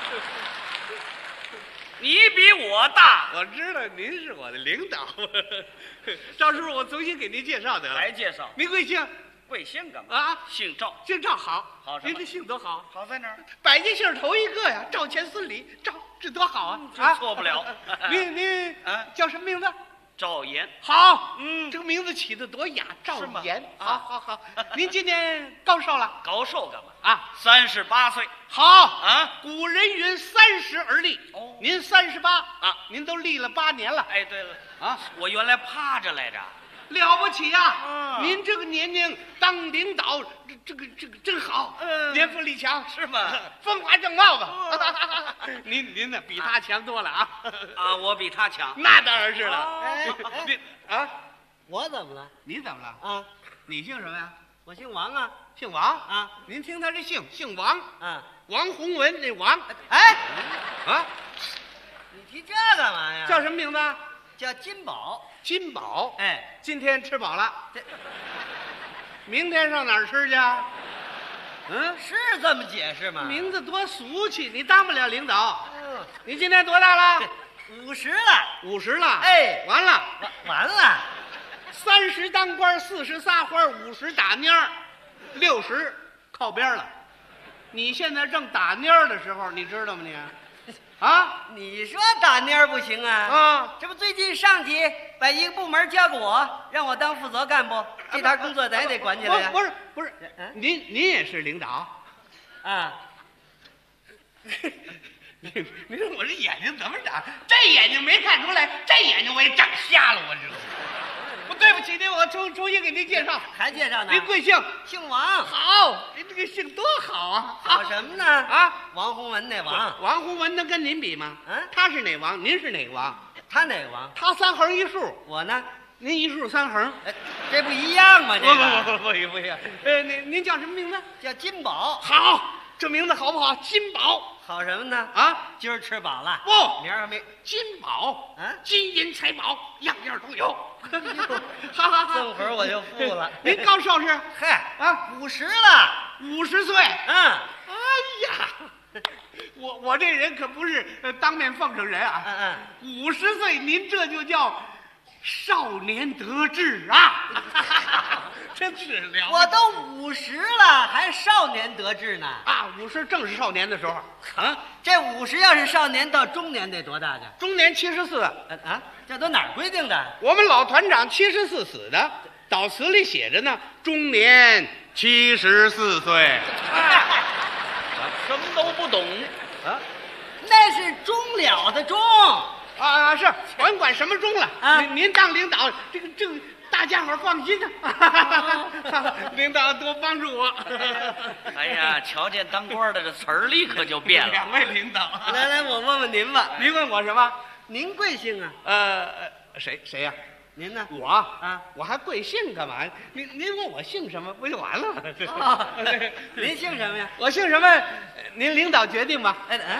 你比我大。 我知道您是我的领导。赵叔叔，我重新给您介绍得了。 来介绍。 您贵姓？ 贵姓干嘛？ 啊， 姓赵。 姓赵好。 好什么？ 您这姓多好。 好在哪儿？ 百家姓头一个呀，赵钱孙李赵，这多好啊！ 这错不了。 您叫什么名字？ 赵岩。 好，这个名字起的多雅，赵岩。好。您今年高寿了？ 高寿干嘛？ 啊 ，38岁。 好啊， 古人云30而立。 哦， 您38 啊， 您都立了8年了。 哎，对了啊， 我原来趴着来着。 了不起呀！您这个年龄当领导，这个真好，年富力强是吗？ 风华正茂吧？您呢比他强多了啊！ 啊，我比他强， 那当然是了。您啊， 我怎么了？ 你怎么了？ 啊， 你姓什么呀？ 我姓王啊。 姓王啊？ 您听他这姓王啊， 王洪文那王。 哎， 啊， 你提这干嘛呀？ 叫什么名字？ 叫金宝。 金宝， 哎， 今天吃饱了，明天上哪儿吃去？ 是这么解释吗？ 名字多俗气，你当不了领导。你今年多大了 ？50了。 50了？ 哎， 完了，30当官，40撒欢，50打蔫，60靠边了。你现在正打蔫的时候，你知道吗你？啊， 你说打蔫不行啊？ 啊， 这不最近上级把一个部门交给我，让我当负责干部，这摊工作咱也得管起来呀。 不是，您也是领导， 啊？ 你说我这眼睛怎么长？这眼睛没看出来，这眼睛我也长瞎了，我知道。我对不起您，我重新给您介绍， 还介绍呢？ 您贵姓？ 姓王。 好，您这个姓多好啊！ 好什么呢？ 啊， 王洪文那王。 王洪文能跟您比吗？他是哪王？您是哪个王？ 他哪个王？ 他3横1竖， 我呢？ 您1竖3横， 这不一样吗？这个不一样。您叫什么名字？ 叫金宝。 好，这名字好不好？金宝。 好什么呢？ 啊， 今儿吃饱了。 不， 明儿还没。 金宝，金银财宝样样都有。好， 这会儿我就富了。 您高寿是？ 嗨啊 ，50了 ，50岁。 嗯。 哎呀我这人可不是当面奉承人啊。50岁您这就叫少年得志啊！真是了。 我都50了，还少年得志呢。 啊，50正是少年的时候啊。 这50要是少年，到中年得多大去？ 中年74 啊，这都哪儿规定的？ 我们老团长74死的，悼词里写着呢，终年74岁。 什么都不懂啊？那是终了的终啊，是管什么终了啊？您当领导，这个大家伙放心啊！领导多帮助我。 哎呀，瞧见当官的这词儿立刻就变了。 2位领导， 来，我问问您吧。 您问我什么？ 您贵姓啊？ 谁呀？ 您呢？ 我啊，我还贵姓干嘛？您问我姓什么，不就完了？ 您姓什么呀？ 我姓什么？您领导决定吧。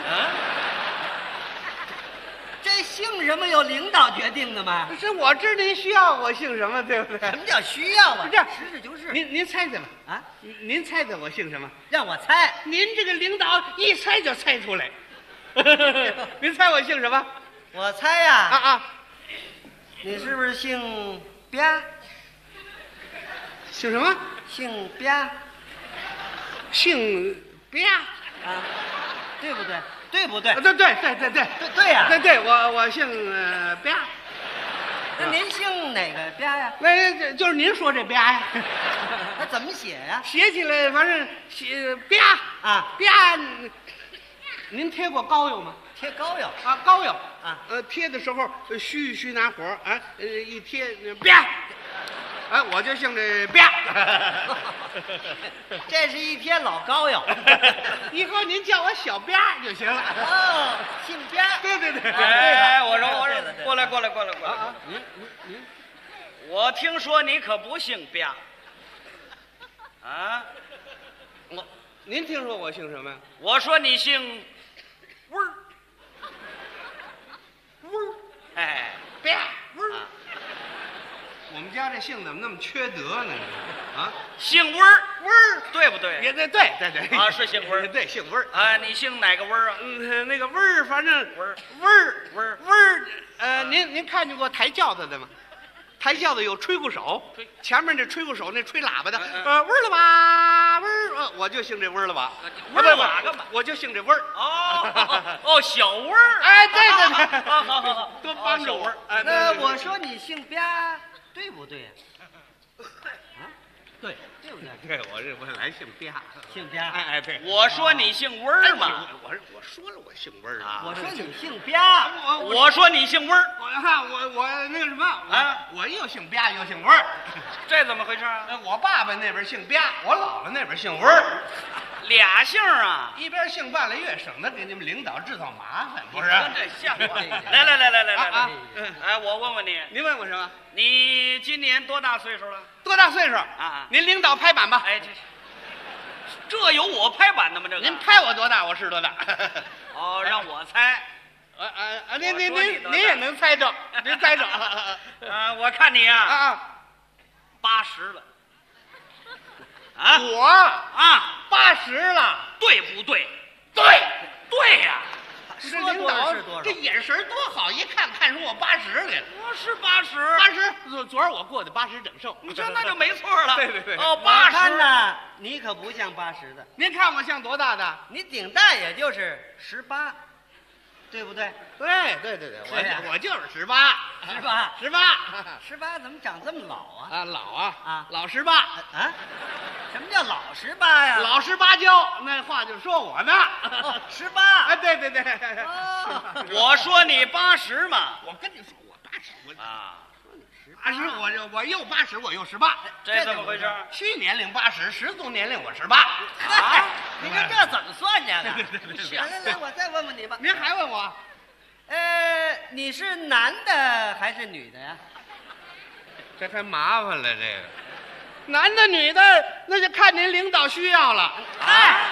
这姓什么有领导决定的吗？ 是我知您需要我姓什么，对不对？ 什么叫需要啊？ 这样， 实事求是。 您猜猜吧。 啊， 您猜猜我姓什么？ 让我猜。 您这个领导一猜就猜出来。您猜我姓什么？ 我猜呀。 啊。 你是不是姓吧？ 姓什么？ 姓吧。 姓吧啊？对不对？对不对？ 对呀！对，我姓吧。 那您姓哪个吧呀？ 那就是您说这吧呀。 那怎么写呀？ 写起来反正写吧啊吧。您贴过膏药吗？ 贴膏药啊，膏药啊。 贴的时候须拿火啊，一贴吧。我就姓这吧。 这是一贴老膏药， 以后您叫我小吧就行了。 哦，姓吧。 对。 哎，我说，过来。您，我听说你可不姓吧？啊？ 您听说我姓什么呀？ 我说你姓温儿。哎， 吧温儿。我们家这姓怎么那么缺德呢？啊， 姓温儿，对不对？ 也对。 啊，是姓温儿， 对，姓温儿。 啊，你姓哪个温儿啊？ 那个温儿，反正温儿。您看见过抬轿子的吗？抬轿子有吹鼓手，前面这吹鼓手那吹喇叭的，温儿了吧，温儿，我就姓这温儿了吧？ 温儿吧干嘛？ 我就姓这温儿。 哦，小温儿。 哎，对。 好， 多帮助我。 那我说你姓吧。对不对呀？对不对？ 对，我这本来姓吧， 姓吧。 哎，对。 我说你姓温儿嘛， 我说了我姓温儿啊。 我说你姓吧， 我说你姓温儿。 我那个什么啊，我又姓吧又姓温儿， 这怎么回事啊？ 我爸爸那边姓吧，我姥姥那边姓温儿。 俩姓啊， 一边姓半拉月，省得给你们领导制造麻烦，不是？ 这像话！来，哎，我问问你， 您问我什么？ 你今年多大岁数了？ 多大岁数啊？ 您领导拍板吧。 哎，这有我拍板的吗？这个？ 您拍我多大，我是多大。 哦，让我猜。 您也能猜着，您猜着。 我看你啊，80了。啊， 我啊80了， 对不对？对呀。 这领导这眼神多好，一看出我80来了。 我是80， 昨儿我过的80整寿。 你说那就没错了。 对。 哦 ，80呢，你可不像80的。 您看我像多大的？ 你顶大也就是18，对不对？ 对，我就是18， 怎么长这么老啊？ 老18 啊？什么叫老18呀？ 老实巴交，那话就说我呢。 18。 哎，对。 我说你80嘛， 我跟你说我80， 啊 ，80，我又80，我又18， 这怎么回事？ 虚年龄80，实足年龄我18。 啊？你看这怎么算着的？来，我再问问你吧。 您还问我？ 你是男的还是女的呀？ 这太麻烦了，这个男的女的那就看您领导需要了。 哎，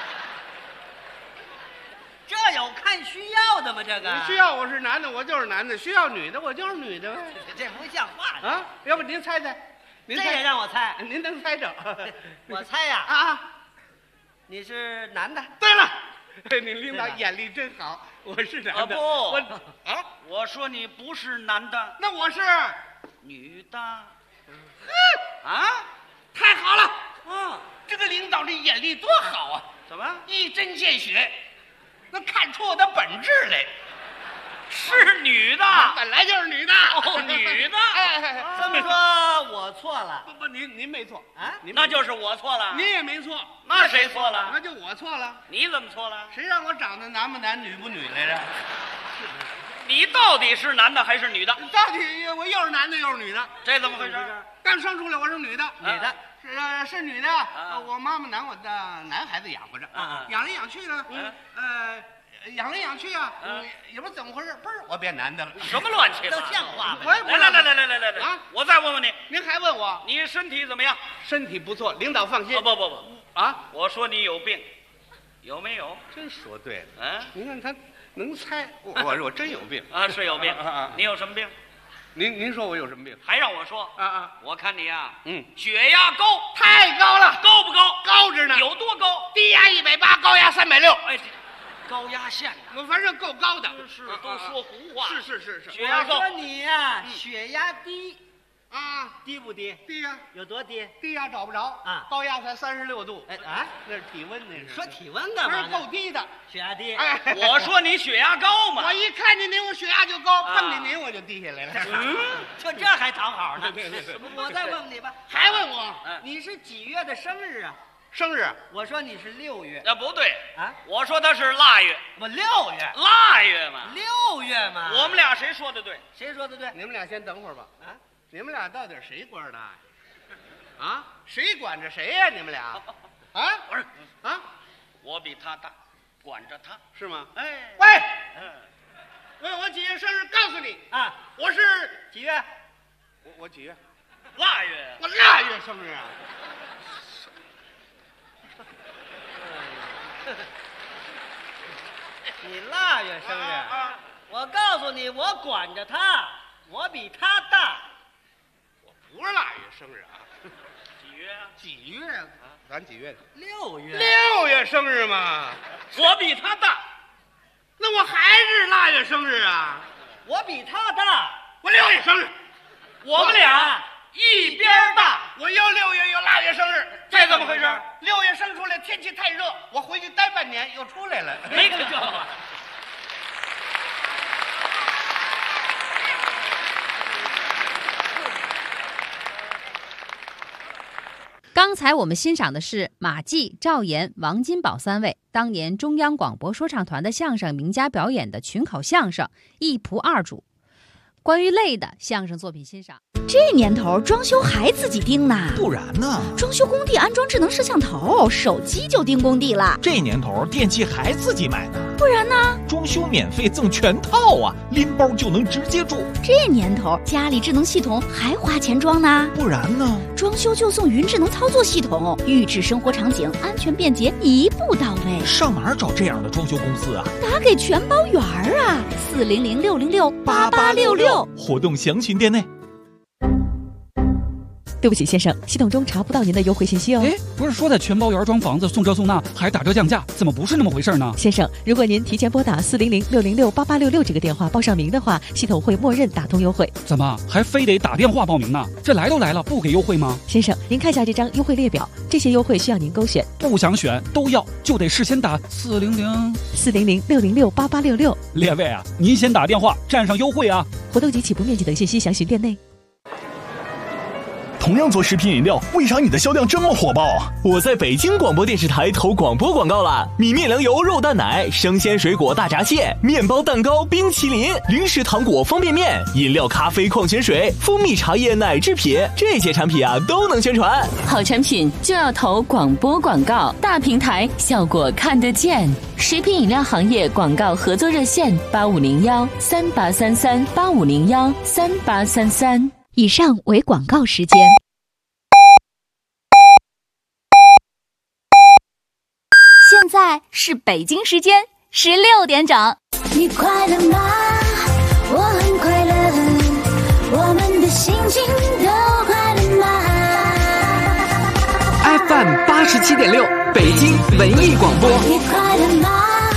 这有看需要的吗？这个需要我是男的，我就是男的；需要女的，我就是女的。 这不像话啊！要不您猜， 这也让我猜， 您能猜着？ 我猜呀啊， 你是男的。 对了， 您领导眼力真好，我是男的。 我说你不是男的， 那我是女的。 太好了！这个领导这眼力多好啊！ 怎么一针见血，能看出我的本质来。 是女的， 本来就是女的。 哦，女的。 这么说我错了？ 不，您没错啊， 那就是我错了。 您也没错， 那谁错了？ 那就我错了。 你怎么错了？ 谁让我长得男不男女不女来着？ 你到底是男的还是女的？ 到底我又是男的又是女的， 这怎么回事？ 刚生出来我是女的， 女的是女的。我妈妈拿我的男孩子养活着，养来养去呢，养来养去啊，也不知怎么回事，嘣儿我变男的了。 什么乱七八糟？ 都像话吗？ 来啊！我再问问你， 您还问我， 你身体怎么样？ 身体不错，领导放心。 不啊！ 我说你有病，有没有？ 真说对了。您看他能猜，我真有病啊，是有病。你有什么病？ 您说我有什么病？ 还让我说？我看你啊，血压高， 太高了。 高不高？ 高着呢。 有多高？ 低压180，高压360。 哎，高压线呢？ 我反正够高的。 是，都说胡话。 是。 血压高。 我说你呀，血压低。低不低？ 低呀。 有多低？ 低压找不着啊，高压才36度。那是体温，那是。 说体温干嘛？ 够低的， 血压低。 我说你血压高嘛。 我一看见您，我血压就高，碰见您我就低下来了。 就这还讨好呢？我再问你吧。 还问我？ 你是几月的生日啊？ 生日？ 我说你是6月。 不对啊，我说他是腊月。 我6月。 腊月嘛。 6月嘛。 我们俩谁说的对？ 谁说的对？ 你们俩先等会儿吧。你们俩到底谁官大呀？谁管着谁呀？你们俩？ 不是我比他大，管着他是吗？ 喂，问我几月生日？告诉你我是几月？ 我几月？ 腊月。 我腊月生日啊！ 你腊月生日我告诉你，我管着他，我比他大。 我不是腊月生日啊。 几月啊？ 几月啊？咱几月的 ？6月。 6月生日嘛。 我比他大。 那我还是腊月生日啊。 我比他大。 我6月生日。 我们俩一边大。 我又6月又腊月生日， 这怎么回事 ？6月生出来，天气太热，我回去待半年，又出来了。 没个这话。 刚才我们欣赏的是马季、赵岩、王金宝3位当年中央广播说唱团的相声名家表演的群口相声《一仆二主》。关于类的相声作品欣赏。 这年头装修还自己盯呢？ 不然呢？ 装修工地安装智能摄像头，手机就盯工地了。 这年头电器还自己买呢？ 不然呢？ 装修免费赠全套啊，拎包就能直接住。 这年头家里智能系统还花钱装呢？ 不然呢？ 装修就送云智能操作系统，预制生活场景，安全便捷，一步到位。 上哪儿找这样的装修公司啊？ 打给全包圆儿啊，400-606-8866。 活动详询店内。 对不起，先生，系统中查不到您的优惠信息哦。 哎，不是说在全包圆装房子送这送那，还打折降价，怎么不是那么回事呢？ 先生，如果您提前拨打400-606-8866这个电话报上名的话，系统会默认打通优惠。 怎么还非得打电话报名呢？这来都来了，不给优惠吗？ 先生，您看一下这张优惠列表，这些优惠需要您勾选。 不想选都要，就得事先打 400-606-8866。 列位啊，您先打电话占上优惠啊！ 活动及起步面积等信息详询店内。 同样做食品饮料，为啥你的销量这么火爆？我在北京广播电视台投广播广告了。米面粮油肉蛋奶、生鲜水果大闸蟹、面包蛋糕、冰淇淋、零食糖果方便面、饮料咖啡矿泉水、蜂蜜茶叶奶制品，这些产品啊都能宣传。 好产品就要投广播广告，大平台效果看得见。食品饮料行业广告合作热线8501-3833-8501-3833。 以上为广告时间。 现在是北京时间16点整。 你快乐吗？我很快乐，我们的心情都快乐吗 ？FM 87.6，北京文艺广播。 你快乐吗？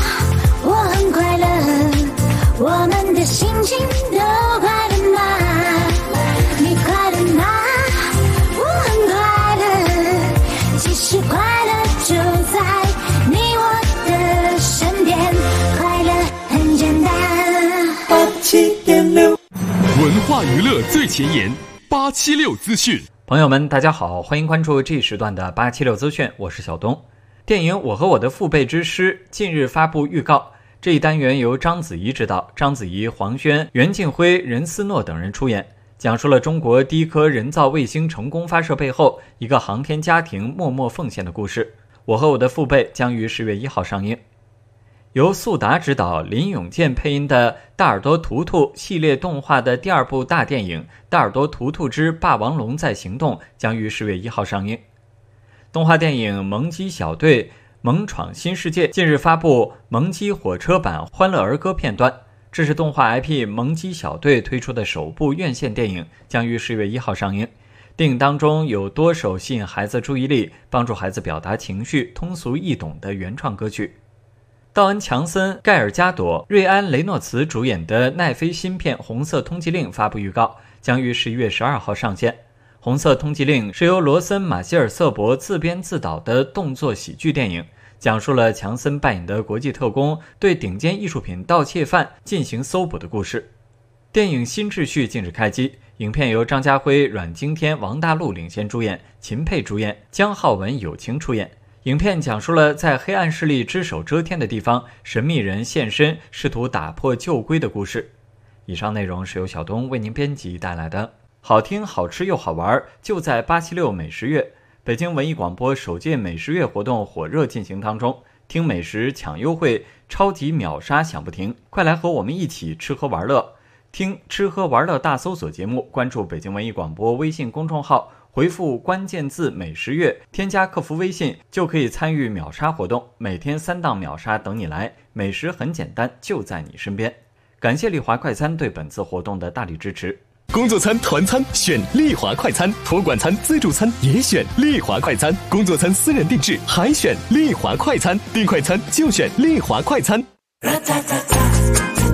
化娱乐最前沿，876资讯。 朋友们，大家好，欢迎关注这时段的876资讯，我是小东。电影《我和我的父辈之诗》近日发布预告，这一单元由章子怡执导，章子怡、黄轩、袁敬辉、任思诺等人出演，讲述了中国第一颗人造卫星成功发射背后一个航天家庭默默奉献的故事。我和我的父辈将于10月1号上映。由速达执导、林永健配音的《大耳朵图图》系列动画的第2部大电影《大耳朵图图之霸王龙在行动》将于10月1号上映。动画电影《萌鸡小队萌闯新世界》近日发布萌鸡火车版欢乐儿歌片段，这是动画 IP 萌鸡小队推出的首部院线电影，将于10月1号上映。电影当中有多首吸引孩子注意力、帮助孩子表达情绪、通俗易懂的原创歌曲。道恩·强森、盖尔加朵、瑞安·雷诺茨主演的奈飞新片《红色通缉令》发布预告，将于11月12号上线。《红色通缉令》是由罗森·马歇尔瑟伯自编自导的动作喜剧电影，讲述了强森扮演的国际特工对顶尖艺术品盗窃犯进行搜捕的故事。电影《新秩序》近日开机，影片由张家辉、阮经天、王大陆领衔主演，秦沛主演，姜浩文友情出演。影片讲述了在黑暗势力只手遮天的地方，神秘人现身，试图打破旧规的故事。以上内容是由小东为您编辑带来的，好听、好吃又好玩，就在876美食月。北京文艺广播首届美食月活动火热进行当中，听美食抢优惠，超级秒杀享不停，快来和我们一起吃喝玩乐。听吃喝玩乐大搜索节目，关注北京文艺广播微信公众号，回复关键字美食月，添加客服微信就可以参与秒杀活动，每天3档秒杀等你来，美食很简单，就在你身边。感谢丽华快餐对本次活动的大力支持。 工作餐、团餐选丽华快餐，托管餐、自助餐也选丽华快餐，工作餐私人定制还选丽华快餐，订快餐就选丽华快餐。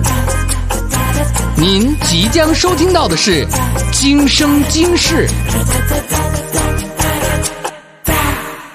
您即将收听到的是《今生今世》。